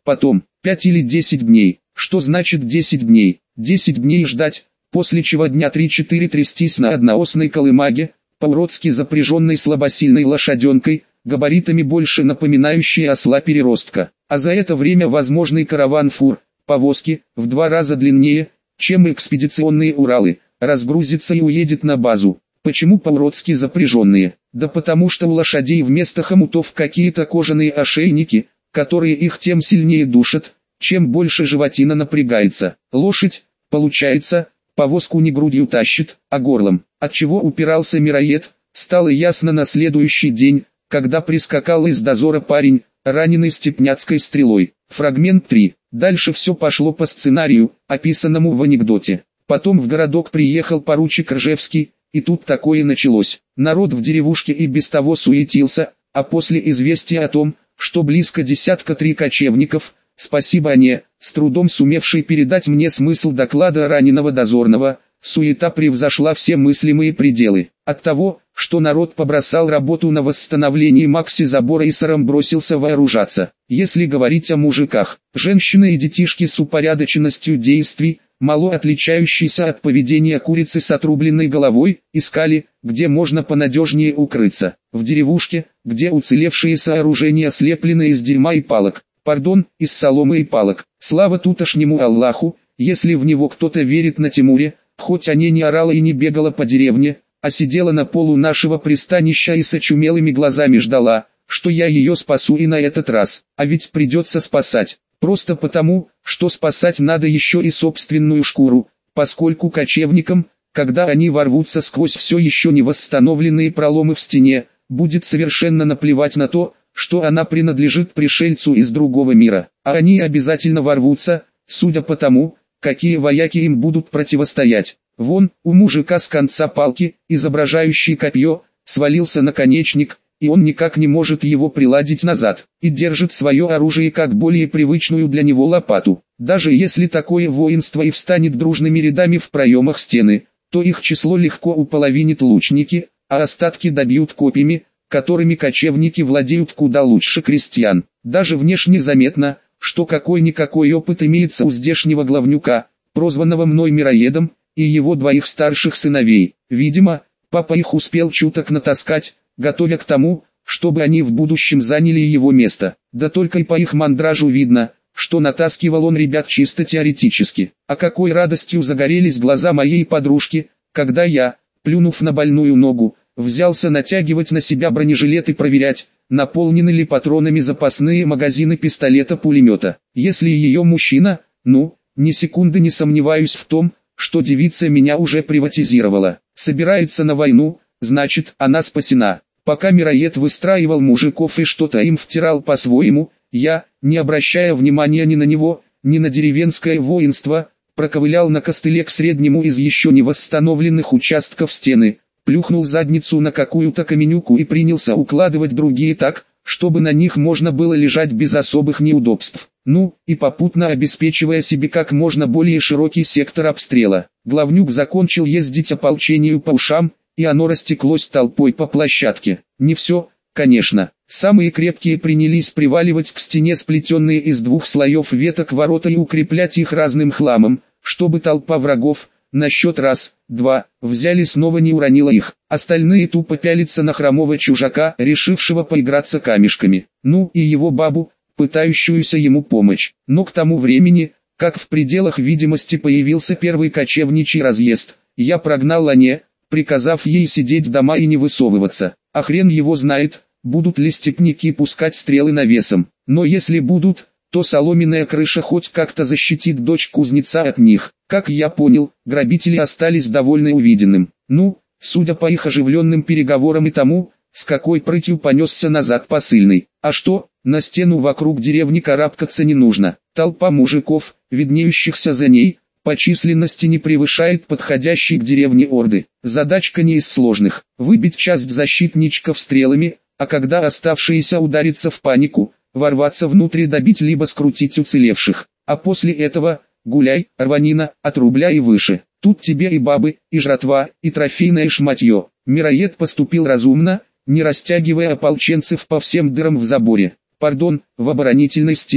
потом, пять или десять дней. Что значит десять дней? десять дней ждать, после чего дня три-четыре трястись на одноосной колымаге, по-уродски запряженной слабосильной лошаденкой, габаритами больше напоминающей осла-переростка. А за это время возможный караван фур, повозки, в два раза длиннее, чем экспедиционные Уралы, разгрузится и уедет на базу. Почему по-уродски запряженные? Да потому что у лошадей вместо хомутов какие-то кожаные ошейники, которые их тем сильнее душат, чем больше животина напрягается. Лошадь, получается, повозку не грудью тащит, а горлом. От чего упирался мироед, стало ясно на следующий день, когда прискакал из дозора парень, раненый степняцкой стрелой. Фрагмент три. Дальше все пошло по сценарию, описанному в анекдоте. Потом в городок приехал поручик Ржевский, и тут такое началось. Народ в деревушке и без того суетился, а после известия о том, что близко десятка три кочевников, спасибо Ане, с трудом сумевшей передать мне смысл доклада раненого дозорного, суета превзошла все мыслимые пределы. От того, что народ побросал работу на восстановлении Макси забора и сором бросился вооружаться. Если говорить о мужиках, женщины и детишки с упорядоченностью действий, мало отличающейся от поведения курицы с отрубленной головой, искали, где можно понадежнее укрыться. В деревушке, где уцелевшие сооружения слеплены из дерьма и палок, пардон, из соломы и палок. Слава тутошнему Аллаху, если в него кто-то верит на Тимуре, хоть Аня не орала и не бегала по деревне, а сидела на полу нашего пристанища и с очумелыми глазами ждала, что я ее спасу и на этот раз. А ведь придется спасать. Просто потому, что спасать надо еще и собственную шкуру, поскольку кочевникам, когда они ворвутся сквозь все еще не восстановленные проломы в стене, будет совершенно наплевать на то, что она принадлежит пришельцу из другого мира. А они обязательно ворвутся, судя по тому, какие вояки им будут противостоять. Вон, у мужика с конца палки, изображающий копье, свалился наконечник, и он никак не может его приладить назад, и держит свое оружие как более привычную для него лопату. Даже если такое воинство и встанет дружными рядами в проемах стены, то их число легко уполовинит лучники, а остатки добьют копьями, которыми кочевники владеют куда лучше крестьян. Даже внешне заметно, что какой-никакой опыт имеется у здешнего главнюка, прозванного мной мироедом, и его двоих старших сыновей. Видимо, папа их успел чуток натаскать, готовя к тому, чтобы они в будущем заняли его место. Да только и по их мандражу видно, что натаскивал он ребят чисто теоретически. А какой радостью загорелись глаза моей подружки, когда я, плюнув на больную ногу, взялся натягивать на себя бронежилет и проверять, наполнены ли патронами запасные магазины пистолета-пулемета. Если ее мужчина, ну, ни секунды не сомневаюсь в том, что девица меня уже приватизировала. Собирается на войну, значит, она спасена. Пока мироед выстраивал мужиков и что-то им втирал по-своему, я, не обращая внимания ни на него, ни на деревенское воинство, проковылял на костыле к среднему из еще не восстановленных участков стены, плюхнул задницу на какую-то каменюку и принялся укладывать другие так, чтобы на них можно было лежать без особых неудобств. Ну, и попутно обеспечивая себе как можно более широкий сектор обстрела. Главнюк закончил ездить ополчению по ушам, и оно растеклось толпой по площадке. Не все, конечно. Самые крепкие принялись приваливать к стене сплетенные из двух слоев веток ворота и укреплять их разным хламом, чтобы толпа врагов, на счет раз, два, взяли снова не уронила их. Остальные тупо пялятся на хромого чужака, решившего поиграться камешками. Ну и его бабу, пытающуюся ему помочь. Но к тому времени, как в пределах видимости появился первый кочевничий разъезд, я прогнал Ане, приказав ей сидеть дома и не высовываться. А хрен его знает, будут ли степняки пускать стрелы навесом. Но если будут, то соломенная крыша хоть как-то защитит дочь кузнеца от них. Как я понял, грабители остались довольны увиденным. Ну, судя по их оживленным переговорам и тому, с какой прытью понесся назад посыльный. А что, на стену вокруг деревни карабкаться не нужно. Толпа мужиков, виднеющихся за ней, по численности не превышает подходящей к деревне орды. Задачка не из сложных. Выбить часть защитничков стрелами, а когда оставшиеся ударятся в панику, ворваться внутрь и добить либо скрутить уцелевших. А после этого, гуляй, рванина, от рубля и выше. Тут тебе и бабы, и жратва, и трофейное шматье. Мироед поступил разумно, не растягивая ополченцев по всем дырам в заборе. Пардон, в оборонительной стене.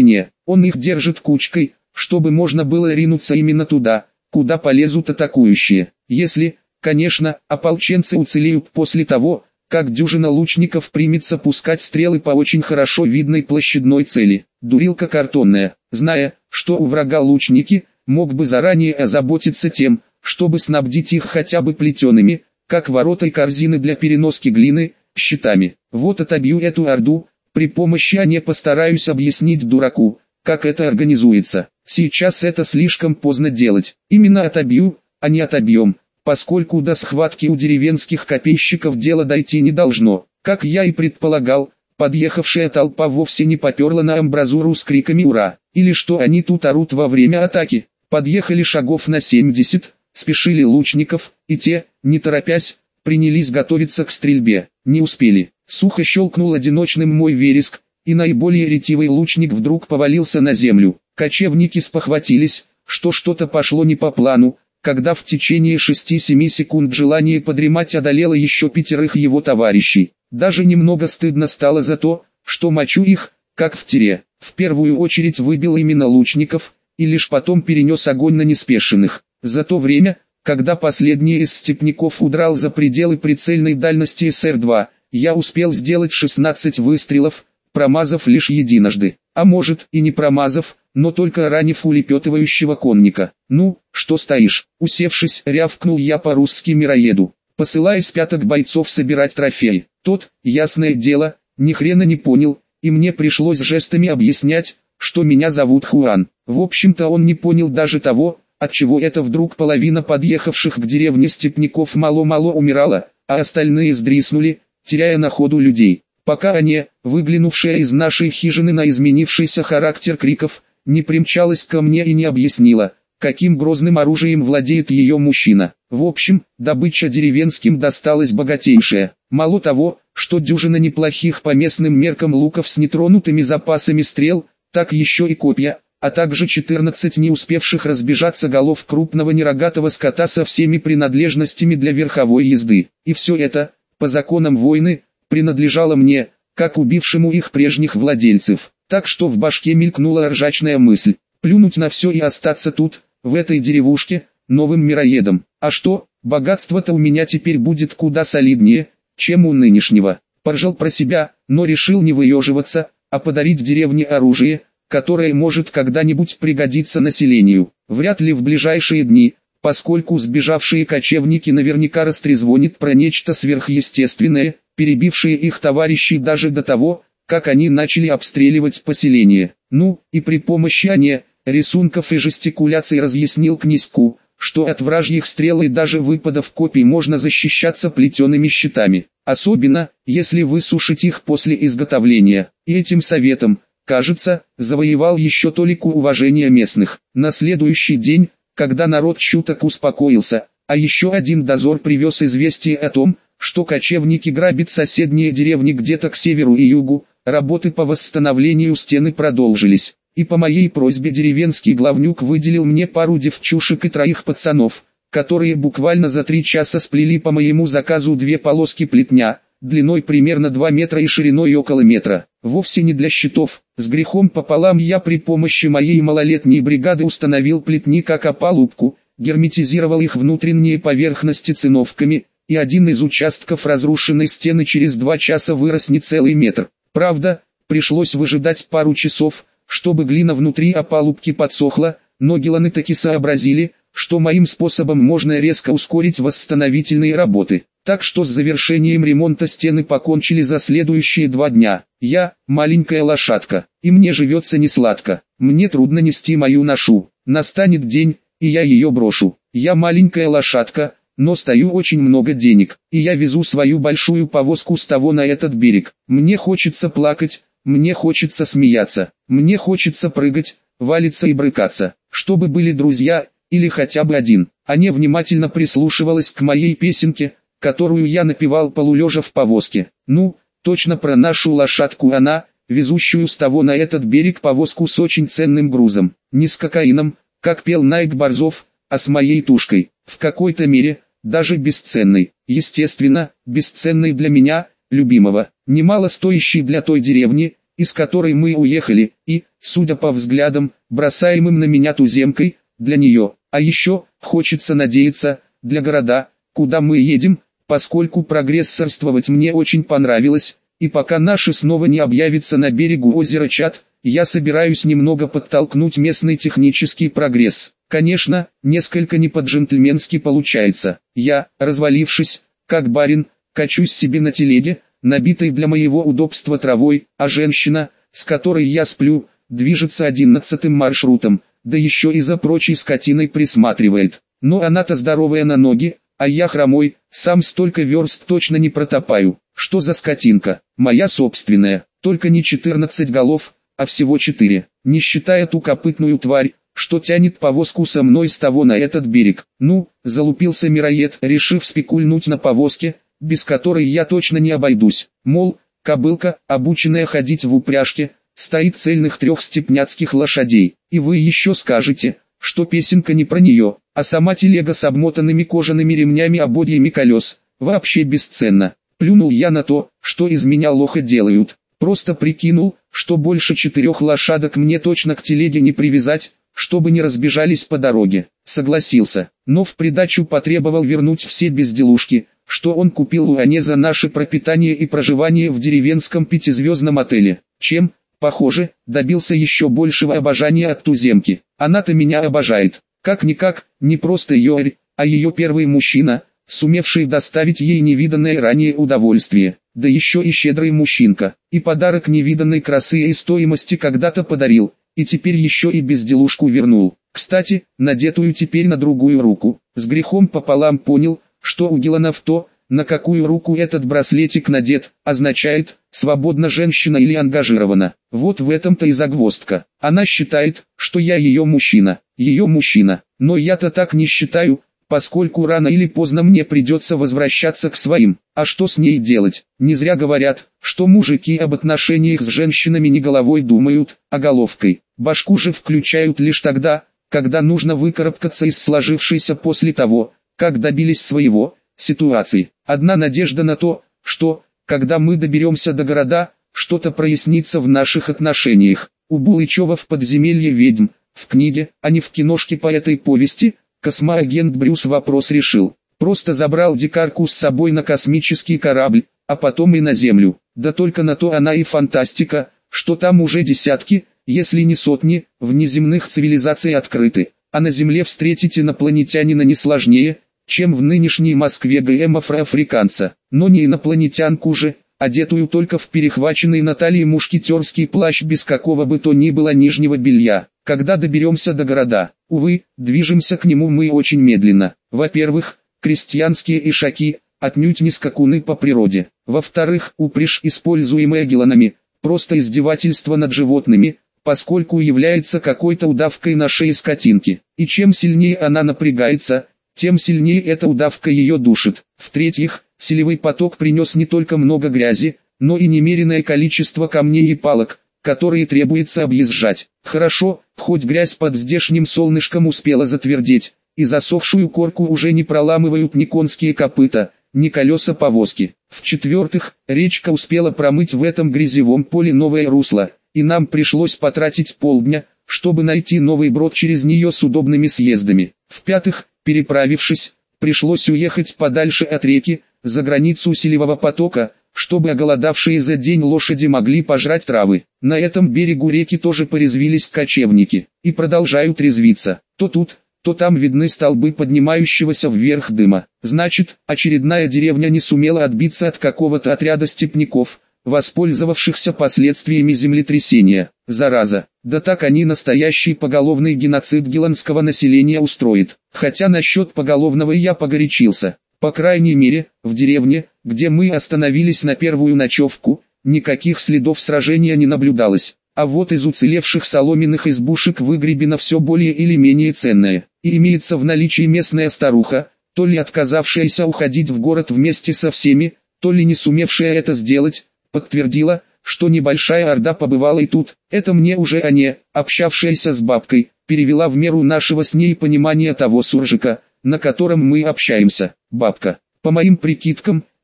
Он их держит кучкой, чтобы можно было ринуться именно туда, куда полезут атакующие. Если, конечно, ополченцы уцелеют после того, как дюжина лучников примется пускать стрелы по очень хорошо видной площадной цели. Дурилка картонная, зная, что у врага лучники, мог бы заранее озаботиться тем, чтобы снабдить их хотя бы плетеными, как ворота и корзины для переноски глины, щитами. Вот отобью эту орду, при помощи а не постараюсь объяснить дураку, как это организуется. Сейчас это слишком поздно делать. Именно отобью, а не отобьем, поскольку до схватки у деревенских копейщиков дело дойти не должно. Как я и предполагал, подъехавшая толпа вовсе не поперла на амбразуру с криками «Ура!» или что они тут орут во время атаки. Подъехали шагов на семьдесят, спешили лучников, и те, не торопясь, принялись готовиться к стрельбе. Не успели. Сухо щелкнул одиночным мой вереск, и наиболее ретивый лучник вдруг повалился на землю. Кочевники спохватились, что что-то пошло не по плану, когда в течение шести-семи секунд желание подремать одолело еще пятерых его товарищей. Даже немного стыдно стало за то, что мочу их, как в тире. В первую очередь выбил именно лучников, и лишь потом перенес огонь на неспешенных. За то время, когда последний из степняков удрал за пределы прицельной дальности эс эр два, я успел сделать шестнадцать выстрелов, промазав лишь единожды. А может и не промазав, но только ранив улепетывающего конника. «Ну, что стоишь?» Усевшись, рявкнул я по-русски мироеду, посылая с пяток бойцов собирать трофеи. Тот, ясное дело, ни хрена не понял, и мне пришлось жестами объяснять, что меня зовут Хуан. В общем-то он не понял даже того, отчего это вдруг половина подъехавших к деревне степняков мало-мало умирала, а остальные сдриснули, теряя на ходу людей. Пока они, выглянувшая из нашей хижины на изменившийся характер криков, не примчалась ко мне и не объяснила, каким грозным оружием владеет ее мужчина. В общем, добыча деревенским досталась богатейшая. Мало того, что дюжина неплохих по местным меркам луков с нетронутыми запасами стрел, так еще и копья, а также четырнадцать не успевших разбежаться голов крупного нерогатого скота со всеми принадлежностями для верховой езды. И все это, по законам войны, принадлежало мне, как убившему их прежних владельцев. Так что в башке мелькнула ржачная мысль: плюнуть на все и остаться тут, в этой деревушке, новым мироедом. А что, богатство-то у меня теперь будет куда солиднее, чем у нынешнего. Поржал про себя, но решил не выеживаться, а подарить деревне оружие, которое может когда-нибудь пригодиться населению. Вряд ли в ближайшие дни, поскольку сбежавшие кочевники наверняка растрезвонят про нечто сверхъестественное, перебившие их товарищей даже до того, как они начали обстреливать поселение. Ну, и при помощи ане, рисунков и жестикуляций разъяснил князьку, что от вражьих стрел и даже выпадов копий можно защищаться плетеными щитами, особенно, если высушить их после изготовления. И этим советом, кажется, завоевал еще толику уважения местных. На следующий день, когда народ чуток успокоился, а еще один дозор привез известие о том, что кочевники грабят соседние деревни где-то к северу и югу, работы по восстановлению стены продолжились, и по моей просьбе деревенский главнюк выделил мне пару девчушек и троих пацанов, которые буквально за три часа сплели по моему заказу две полоски плетня, длиной примерно два метра и шириной около метра. Вовсе не для щитов, с грехом пополам я при помощи моей малолетней бригады установил плетни как опалубку, герметизировал их внутренние поверхности циновками, и один из участков разрушенной стены через два часа вырос не целый метр. Правда, пришлось выжидать пару часов, чтобы глина внутри опалубки подсохла, но геланы таки сообразили, что моим способом можно резко ускорить восстановительные работы. Так что с завершением ремонта стены покончили за следующие два дня. Я, маленькая лошадка, и мне живется не сладко. Мне трудно нести мою ношу. Настанет день, и я ее брошу. Я маленькая лошадка, но стою очень много денег, и я везу свою большую повозку с того на этот берег. Мне хочется плакать, мне хочется смеяться, мне хочется прыгать, валиться и брыкаться, чтобы были друзья, или хотя бы один. Аня внимательно прислушивалась к моей песенке, которую я напевал полулежа в повозке. Ну, точно про нашу лошадку она, везущую с того на этот берег повозку с очень ценным грузом. Не с кокаином, как пел Найк Борзов, а с моей тушкой. В какой-то мере, даже бесценной. Естественно, бесценной для меня, любимого. Немало стоящей для той деревни, из которой мы уехали, и, судя по взглядам, бросаемым на меня туземкой, для нее, а еще, хочется надеяться, для города, куда мы едем, поскольку прогрессорствовать мне очень понравилось, и пока наши снова не объявятся на берегу озера Чад, я собираюсь немного подтолкнуть местный технический прогресс. Конечно, несколько не по-джентльменски получается. Я, развалившись, как барин, качусь себе на телеге, набитой для моего удобства травой, а женщина, с которой я сплю, движется одиннадцатым маршрутом, да еще и за прочей скотиной присматривает. Но она-то здоровая на ноги, а я хромой, сам столько верст точно не протопаю. Что за скотинка? Моя собственная, только не четырнадцать голов, а всего четыре, не считая ту копытную тварь, что тянет повозку со мной с того на этот берег. Ну, залупился мироед, решив спекульнуть на повозке, без которой я точно не обойдусь. Мол, кобылка, обученная ходить в упряжке, стоит цельных трех степняцких лошадей. И вы еще скажете, что песенка не про нее, а сама телега с обмотанными кожаными ремнями ободьями колес, вообще бесценна. Плюнул я на то, что из меня лоха делают. Просто прикинул, что больше четырех лошадок мне точно к телеге не привязать, чтобы не разбежались по дороге. Согласился, но в придачу потребовал вернуть все безделушки, что он купил у Ане за наше пропитание и проживание в деревенском пятизвездном отеле, чем, похоже, добился еще большего обожания от туземки. Она-то меня обожает, как-никак, не просто Йорь, а ее первый мужчина, сумевший доставить ей невиданное ранее удовольствие, да еще и щедрый мужчинка, и подарок невиданной красы и стоимости когда-то подарил, и теперь еще и безделушку вернул. Кстати, надетую теперь на другую руку, с грехом пополам понял, что у Геланов то, на какую руку этот браслетик надет, означает, свободна женщина или ангажирована. Вот в этом-то и загвоздка. Она считает, что я ее мужчина, ее мужчина, но я-то так не считаю, поскольку рано или поздно мне придется возвращаться к своим. А что с ней делать? Не зря говорят, что мужики об отношениях с женщинами не головой думают, а головкой. Башку же включают лишь тогда, когда нужно выкарабкаться из сложившейся после того, как добились своего, ситуации. Одна надежда на то, что, когда мы доберемся до города, что-то прояснится в наших отношениях. У Булычева в подземелье ведьм, в книге, а не в киношке по этой повести, космоагент Брюс вопрос решил. Просто забрал дикарку с собой на космический корабль, а потом и на Землю. Да только на то она и фантастика, что там уже десятки, если не сотни, внеземных цивилизаций открыты. А на Земле встретить инопланетянина не сложнее, чем в нынешней Москве ГМ афроафриканца. Но не инопланетянку же, одетую только в перехваченный на талии мушкетерский плащ без какого бы то ни было нижнего белья. Когда доберемся до города, увы, движемся к нему мы очень медленно. Во-первых, крестьянские ишаки, отнюдь не скакуны по природе. Во-вторых, упряжь, используемая Геланами, просто издевательство над животными, поскольку является какой-то удавкой на шее скотинки. И чем сильнее она напрягается, тем сильнее эта удавка ее душит. В-третьих, селевой поток принес не только много грязи, но и немереное количество камней и палок, которые требуется объезжать. Хорошо, хоть грязь под здешним солнышком успела затвердеть, и засохшую корку уже не проламывают ни конские копыта, ни колеса повозки. В-четвертых, речка успела промыть в этом грязевом поле новое русло, и нам пришлось потратить полдня, чтобы найти новый брод через нее с удобными съездами. В-пятых, переправившись, пришлось уехать подальше от реки, за границу селевого потока, чтобы оголодавшие за день лошади могли пожрать травы. На этом берегу реки тоже порезвились кочевники, и продолжают резвиться. То тут, то там видны столбы поднимающегося вверх дыма. Значит, очередная деревня не сумела отбиться от какого-то отряда степняков, воспользовавшихся последствиями землетрясения. Зараза, да так они настоящий поголовный геноцид геланского населения устроят. Хотя насчет поголовного я погорячился. По крайней мере, в деревне, где мы остановились на первую ночевку, никаких следов сражения не наблюдалось. А вот из уцелевших соломенных избушек выгребено все более или менее ценное. И имеется в наличии местная старуха, то ли отказавшаяся уходить в город вместе со всеми, то ли не сумевшая это сделать, подтвердила, что небольшая орда побывала и тут. Это мне уже Аня, общавшаяся с бабкой, перевела в меру нашего с ней понимания того суржика, на котором мы общаемся. Бабка, по моим прикидкам,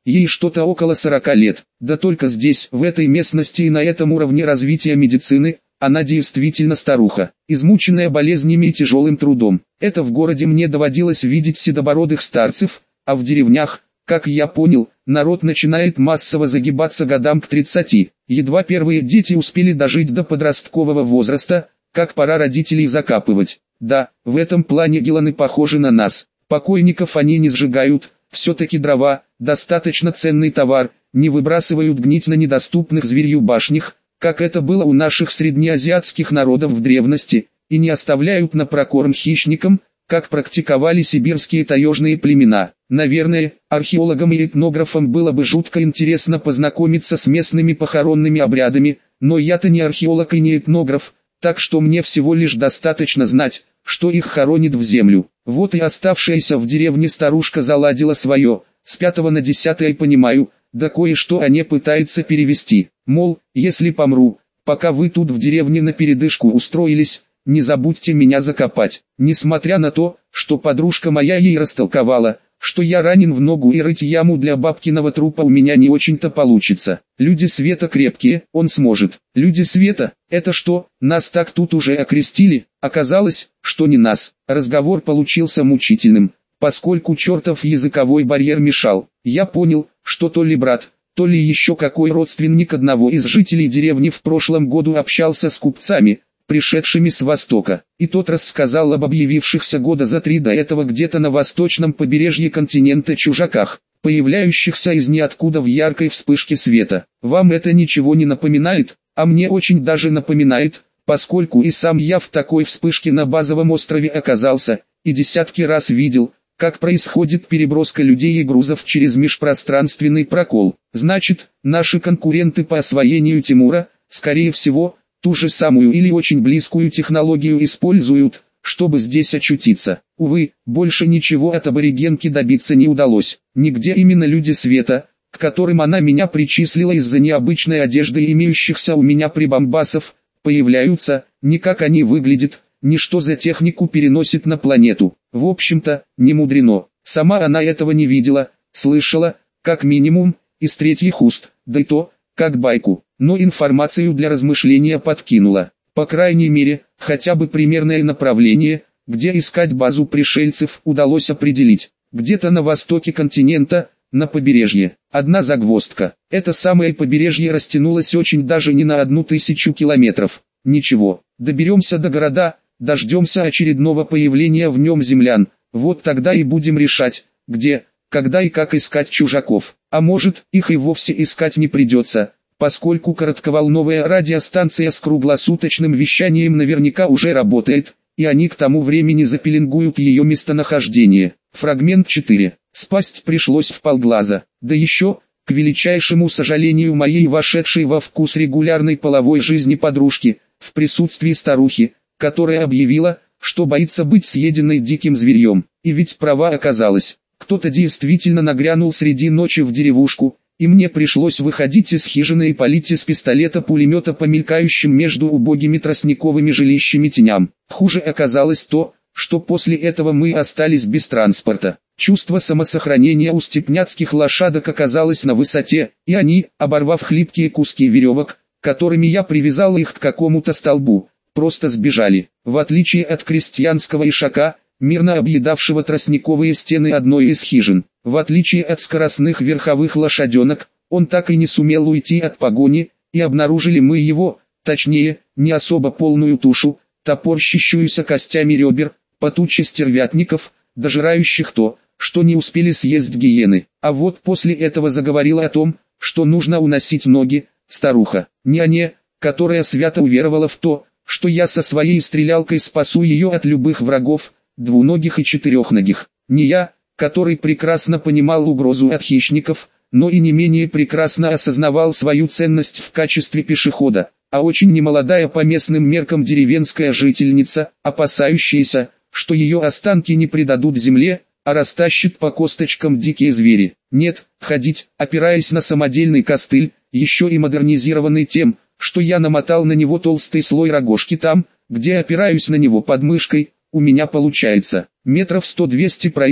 ей что-то около сорока лет. Да только здесь, в этой местности и на этом уровне развития медицины, она действительно старуха, измученная болезнями и тяжелым трудом. Это в городе мне доводилось видеть седобородых старцев, а в деревнях, как я понял, народ начинает массово загибаться годам к тридцати. Едва первые дети успели дожить до подросткового возраста, как пора родителей закапывать. Да, в этом плане геланы похожи на нас. Покойников они не сжигают, все-таки дрова, достаточно ценный товар, не выбрасывают гнить на недоступных зверью башнях, как это было у наших среднеазиатских народов в древности, и не оставляют на прокорм хищникам, как практиковали сибирские таежные племена. Наверное, археологам и этнографам было бы жутко интересно познакомиться с местными похоронными обрядами, но я-то не археолог и не этнограф, так что мне всего лишь достаточно знать, что их хоронят в землю. Вот и оставшаяся в деревне старушка заладила свое, с пятого на десятое и понимаю, да кое-что они пытаются перевести. Мол, если помру, пока вы тут в деревне на передышку устроились, не забудьте меня закопать. Несмотря на то, что подружка моя ей растолковала, что я ранен в ногу и рыть яму для бабкиного трупа у меня не очень-то получится. Люди света крепкие, он сможет. Люди света, это что, нас так тут уже окрестили? Оказалось, что не нас. Разговор получился мучительным, поскольку чертов языковой барьер мешал. Я понял, что то ли брат, то ли еще какой родственник одного из жителей деревни в прошлом году общался с купцами, пришедшими с востока, и тот рассказал об объявившихся года за три до этого где-то на восточном побережье континента чужаках, появляющихся из ниоткуда в яркой вспышке света. Вам это ничего не напоминает? А мне очень даже напоминает, поскольку и сам я в такой вспышке на базовом острове оказался, и десятки раз видел, как происходит переброска людей и грузов через межпространственный прокол. Значит, наши конкуренты по освоению Тимура, скорее всего, ту же самую или очень близкую технологию используют, чтобы здесь очутиться. Увы, больше ничего от аборигенки добиться не удалось. Нигде именно люди света, к которым она меня причислила из-за необычной одежды и имеющихся у меня прибамбасов, появляются, ни как они выглядят, ни что за технику переносит на планету. В общем-то, не мудрено. Сама она этого не видела, слышала, как минимум, из третьих уст, да и то, как байку, но информацию для размышления подкинула. По крайней мере, хотя бы примерное направление, где искать базу пришельцев, удалось определить. Где-то на востоке континента, на побережье. Одна загвоздка. Это самое побережье растянулось очень даже не на одну тысячу километров. Ничего, доберемся до города, дождемся очередного появления в нем землян. Вот тогда и будем решать, где, когда и как искать чужаков. А может, их и вовсе искать не придется, поскольку коротковолновая радиостанция с круглосуточным вещанием наверняка уже работает, и они к тому времени запеленгуют ее местонахождение. Фрагмент четыре. Спасть пришлось вполглаза, да еще, к величайшему сожалению моей вошедшей во вкус регулярной половой жизни подружки, в присутствии старухи, которая объявила, что боится быть съеденной диким зверьем. И ведь права оказалась. Кто-то действительно нагрянул среди ночи в деревушку, и мне пришлось выходить из хижины и палить из пистолета-пулемета по мелькающим между убогими тростниковыми жилищами теням. Хуже оказалось то, что после этого мы остались без транспорта. Чувство самосохранения у степняцких лошадок оказалось на высоте, и они, оборвав хлипкие куски веревок, которыми я привязал их к какому-то столбу, просто сбежали. В отличие от крестьянского ишака, мирно объедавшего тростниковые стены одной из хижин, в отличие от скоростных верховых лошаденок, он так и не сумел уйти от погони, и обнаружили мы его, точнее, не особо полную тушу, топорщащуюся костями ребер, по туче стервятников, дожирающих то, что не успели съесть гиены. А вот после этого заговорила о том, что нужно уносить ноги, старуха, няня, которая свято уверовала в то, что я со своей стрелялкой спасу ее от любых врагов, двуногих и четырехногих. Не я, который прекрасно понимал угрозу от хищников, но и не менее прекрасно осознавал свою ценность в качестве пешехода, а очень немолодая по местным меркам деревенская жительница, опасающаяся, что ее останки не предадут земле, а растащат по косточкам дикие звери. Нет, ходить, опираясь на самодельный костыль, еще и модернизированный тем, что я намотал на него толстый слой рогожки там, где опираюсь на него подмышкой, у меня получается метров сто-двести пройти,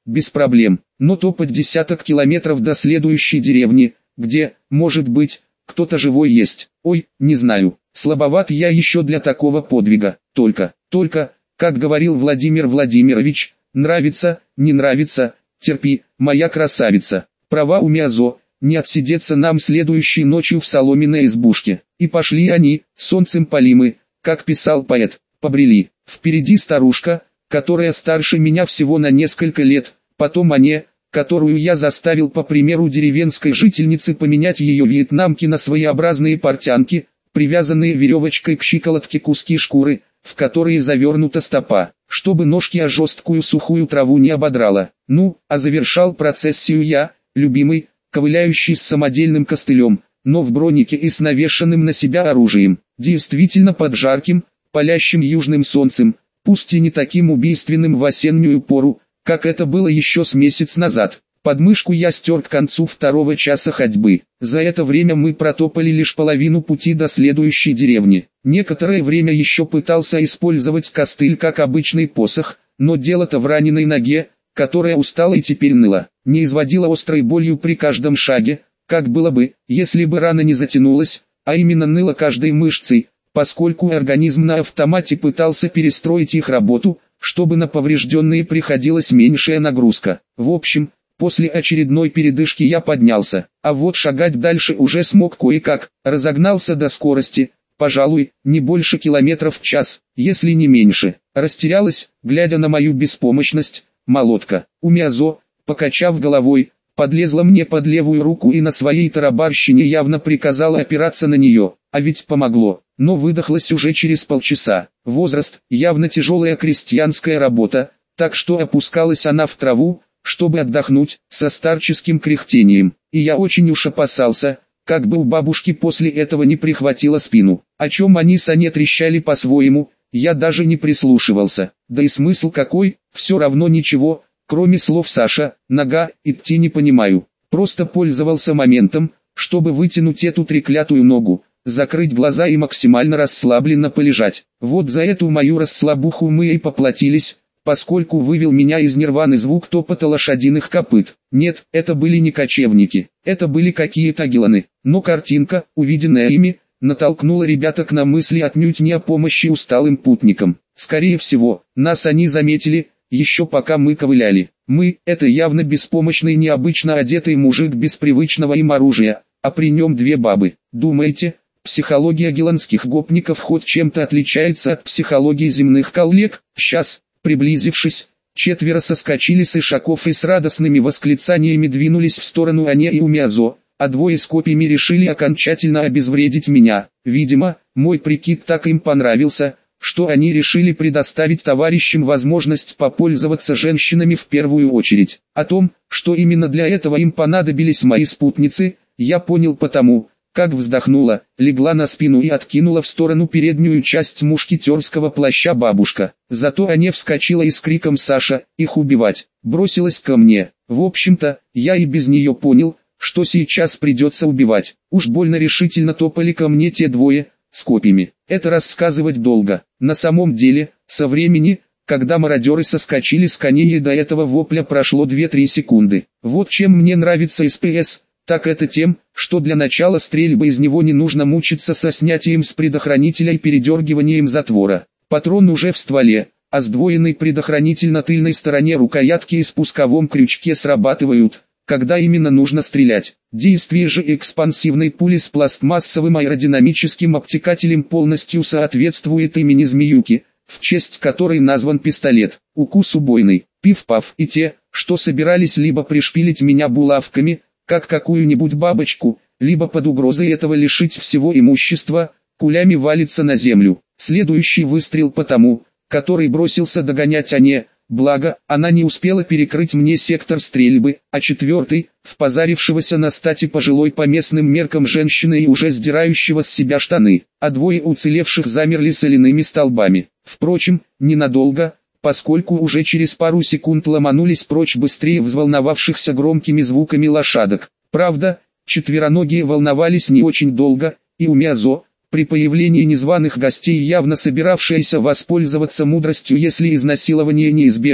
без проблем, но топать десяток километров до следующей деревни, где, может быть, кто-то живой есть. Ой, не знаю, слабоват я еще для такого подвига. Только, только, как говорил Владимир Владимирович, нравится, не нравится, терпи, моя красавица. Права у Миазо, не отсидеться нам следующей ночью в соломенной избушке. И пошли они, солнцем полимы, как писал поэт, побрели. Впереди старушка, которая старше меня всего на несколько лет, потом Ане, которую я заставил по примеру деревенской жительницы поменять ее вьетнамки на своеобразные портянки, привязанные веревочкой к щиколотке куски шкуры, в которые завернута стопа, чтобы ножки о жесткую сухую траву не ободрала. Ну, а завершал процессию я, любимый, ковыляющий с самодельным костылем, но в бронике и с навешанным на себя оружием, действительно под жарким, палящим южным солнцем, пусть и не таким убийственным в осеннюю пору, как это было еще с месяц назад. Подмышку я стер к концу второго часа ходьбы. За это время мы протопали лишь половину пути до следующей деревни. Некоторое время еще пытался использовать костыль как обычный посох, но дело-то в раненой ноге, которая устала и теперь ныла, не изводила острой болью при каждом шаге, как было бы, если бы рана не затянулась, а именно ныла каждой мышцей, поскольку организм на автомате пытался перестроить их работу, чтобы на поврежденные приходилась меньшая нагрузка. В общем, после очередной передышки я поднялся, а вот шагать дальше уже смог кое-как, разогнался до скорости, пожалуй, не больше километров в час, если не меньше. Растерялась, глядя на мою беспомощность, молотка. У Миазо, покачав головой, подлезла мне под левую руку и на своей тарабарщине явно приказала опираться на нее, а ведь помогло, но выдохлась уже через полчаса. Возраст, явно тяжелая крестьянская работа, так что опускалась она в траву, чтобы отдохнуть, со старческим кряхтением, и я очень уж опасался, как бы у бабушки после этого не прихватило спину. О чем они с Ане трещали по-своему, я даже не прислушивался, да и смысл какой, все равно ничего, кроме слов Саша, нога, идти не понимаю, просто пользовался моментом, чтобы вытянуть эту треклятую ногу, закрыть глаза и максимально расслабленно полежать. Вот за эту мою расслабуху мы и поплатились, поскольку вывел меня из нирваны звук топота лошадиных копыт. Нет, это были не кочевники, это были какие-то геланы, но картинка, увиденная ими, натолкнула ребяток на мысли отнюдь не о помощи усталым путникам. Скорее всего, нас они заметили, еще пока мы ковыляли. Мы – это явно беспомощный необычно одетый мужик без привычного им оружия, а при нем две бабы. Думаете, психология геланских гопников хоть чем-то отличается от психологии земных коллег? Сейчас, приблизившись, четверо соскочили с ишаков и с радостными восклицаниями двинулись в сторону Ане и Умиазо, а двое с копьями решили окончательно обезвредить меня. Видимо, мой прикид так им понравился, что они решили предоставить товарищам возможность попользоваться женщинами в первую очередь. О том, что именно для этого им понадобились мои спутницы, я понял потому, как вздохнула, легла на спину и откинула в сторону переднюю часть мушкетерского плаща бабушка. Зато Аня вскочила и с криком «Саша, их убивать!» бросилась ко мне. В общем-то, я и без нее понял, что сейчас придется убивать. Уж больно решительно топали ко мне те двое, с копьями. Это рассказывать долго. На самом деле, со времени, когда мародеры соскочили с коней и до этого вопля прошло две-три секунды. Вот чем мне нравится СПС, так это тем, что для начала стрельбы из него не нужно мучиться со снятием с предохранителя и передергиванием затвора. Патрон уже в стволе, а сдвоенный предохранитель на тыльной стороне рукоятки и спусковом крючке срабатывают, когда именно нужно стрелять. Действие же экспансивной пули с пластмассовым аэродинамическим обтекателем полностью соответствует имени Змеюки, в честь которой назван пистолет. Укус убойный, пиф-паф, и те, что собирались либо пришпилить меня булавками, как какую-нибудь бабочку, либо под угрозой этого лишить всего имущества, кулями валится на землю. Следующий выстрел по тому, который бросился догонять Ане, благо, она не успела перекрыть мне сектор стрельбы, а четвертый, в позарившегося на стати пожилой по местным меркам женщины и уже сдирающего с себя штаны, а двое уцелевших замерли соляными столбами. Впрочем, ненадолго, поскольку уже через пару секунд ломанулись прочь быстрее взволновавшихся громкими звуками лошадок. Правда, четвероногие волновались не очень долго, и Умиазо, при появлении незваных гостей явно собиравшаяся воспользоваться мудростью, если изнасилование неизбежно,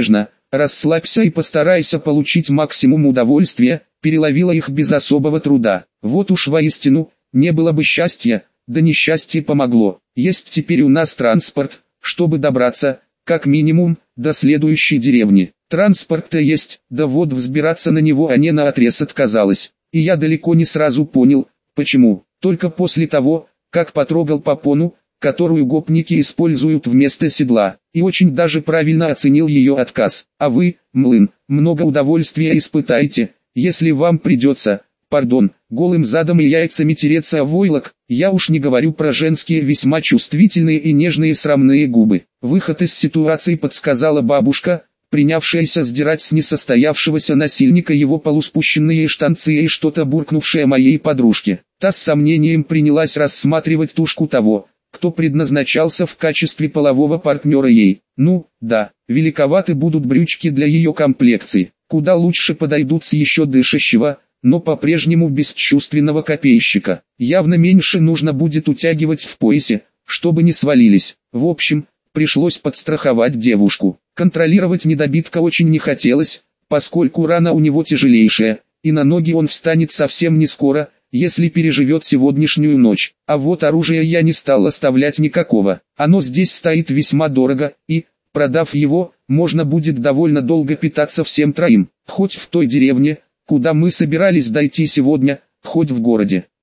расслабься и постарайся получить максимум удовольствия, переловила их без особого труда. Вот уж воистину, не было бы счастья, да несчастье помогло. Есть теперь у нас транспорт, чтобы добраться, как минимум, до следующей деревни. Транспорт-то есть, да вот взбираться на него Ане наотрез отказалась. И я далеко не сразу понял, почему. Только после того, как потрогал попону, которую гопники используют вместо седла, и очень даже правильно оценил ее отказ. А вы, млын, много удовольствия испытаете, если вам придется, пардон, голым задом и яйцами тереться о войлок, я уж не говорю про женские весьма чувствительные и нежные срамные губы. Выход из ситуации подсказала бабушка, принявшаяся сдирать с несостоявшегося насильника его полуспущенные штанцы и что-то буркнувшая моей подружке. Та с сомнением принялась рассматривать тушку того, кто предназначался в качестве полового партнера ей. Ну, да, великоваты будут брючки для ее комплекции, куда лучше подойдут с еще дышащего, но по-прежнему бесчувственного копейщика. Явно меньше нужно будет утягивать в поясе, чтобы не свалились. В общем, пришлось подстраховать девушку. Контролировать недобитка очень не хотелось, поскольку рана у него тяжелейшая, и на ноги он встанет совсем не скоро, если переживет сегодняшнюю ночь. А вот оружия я не стал оставлять никакого. Оно здесь стоит весьма дорого, и, продав его, можно будет довольно долго питаться всем троим. Хоть в той деревне, куда мы собирались дойти сегодня, хоть в городе.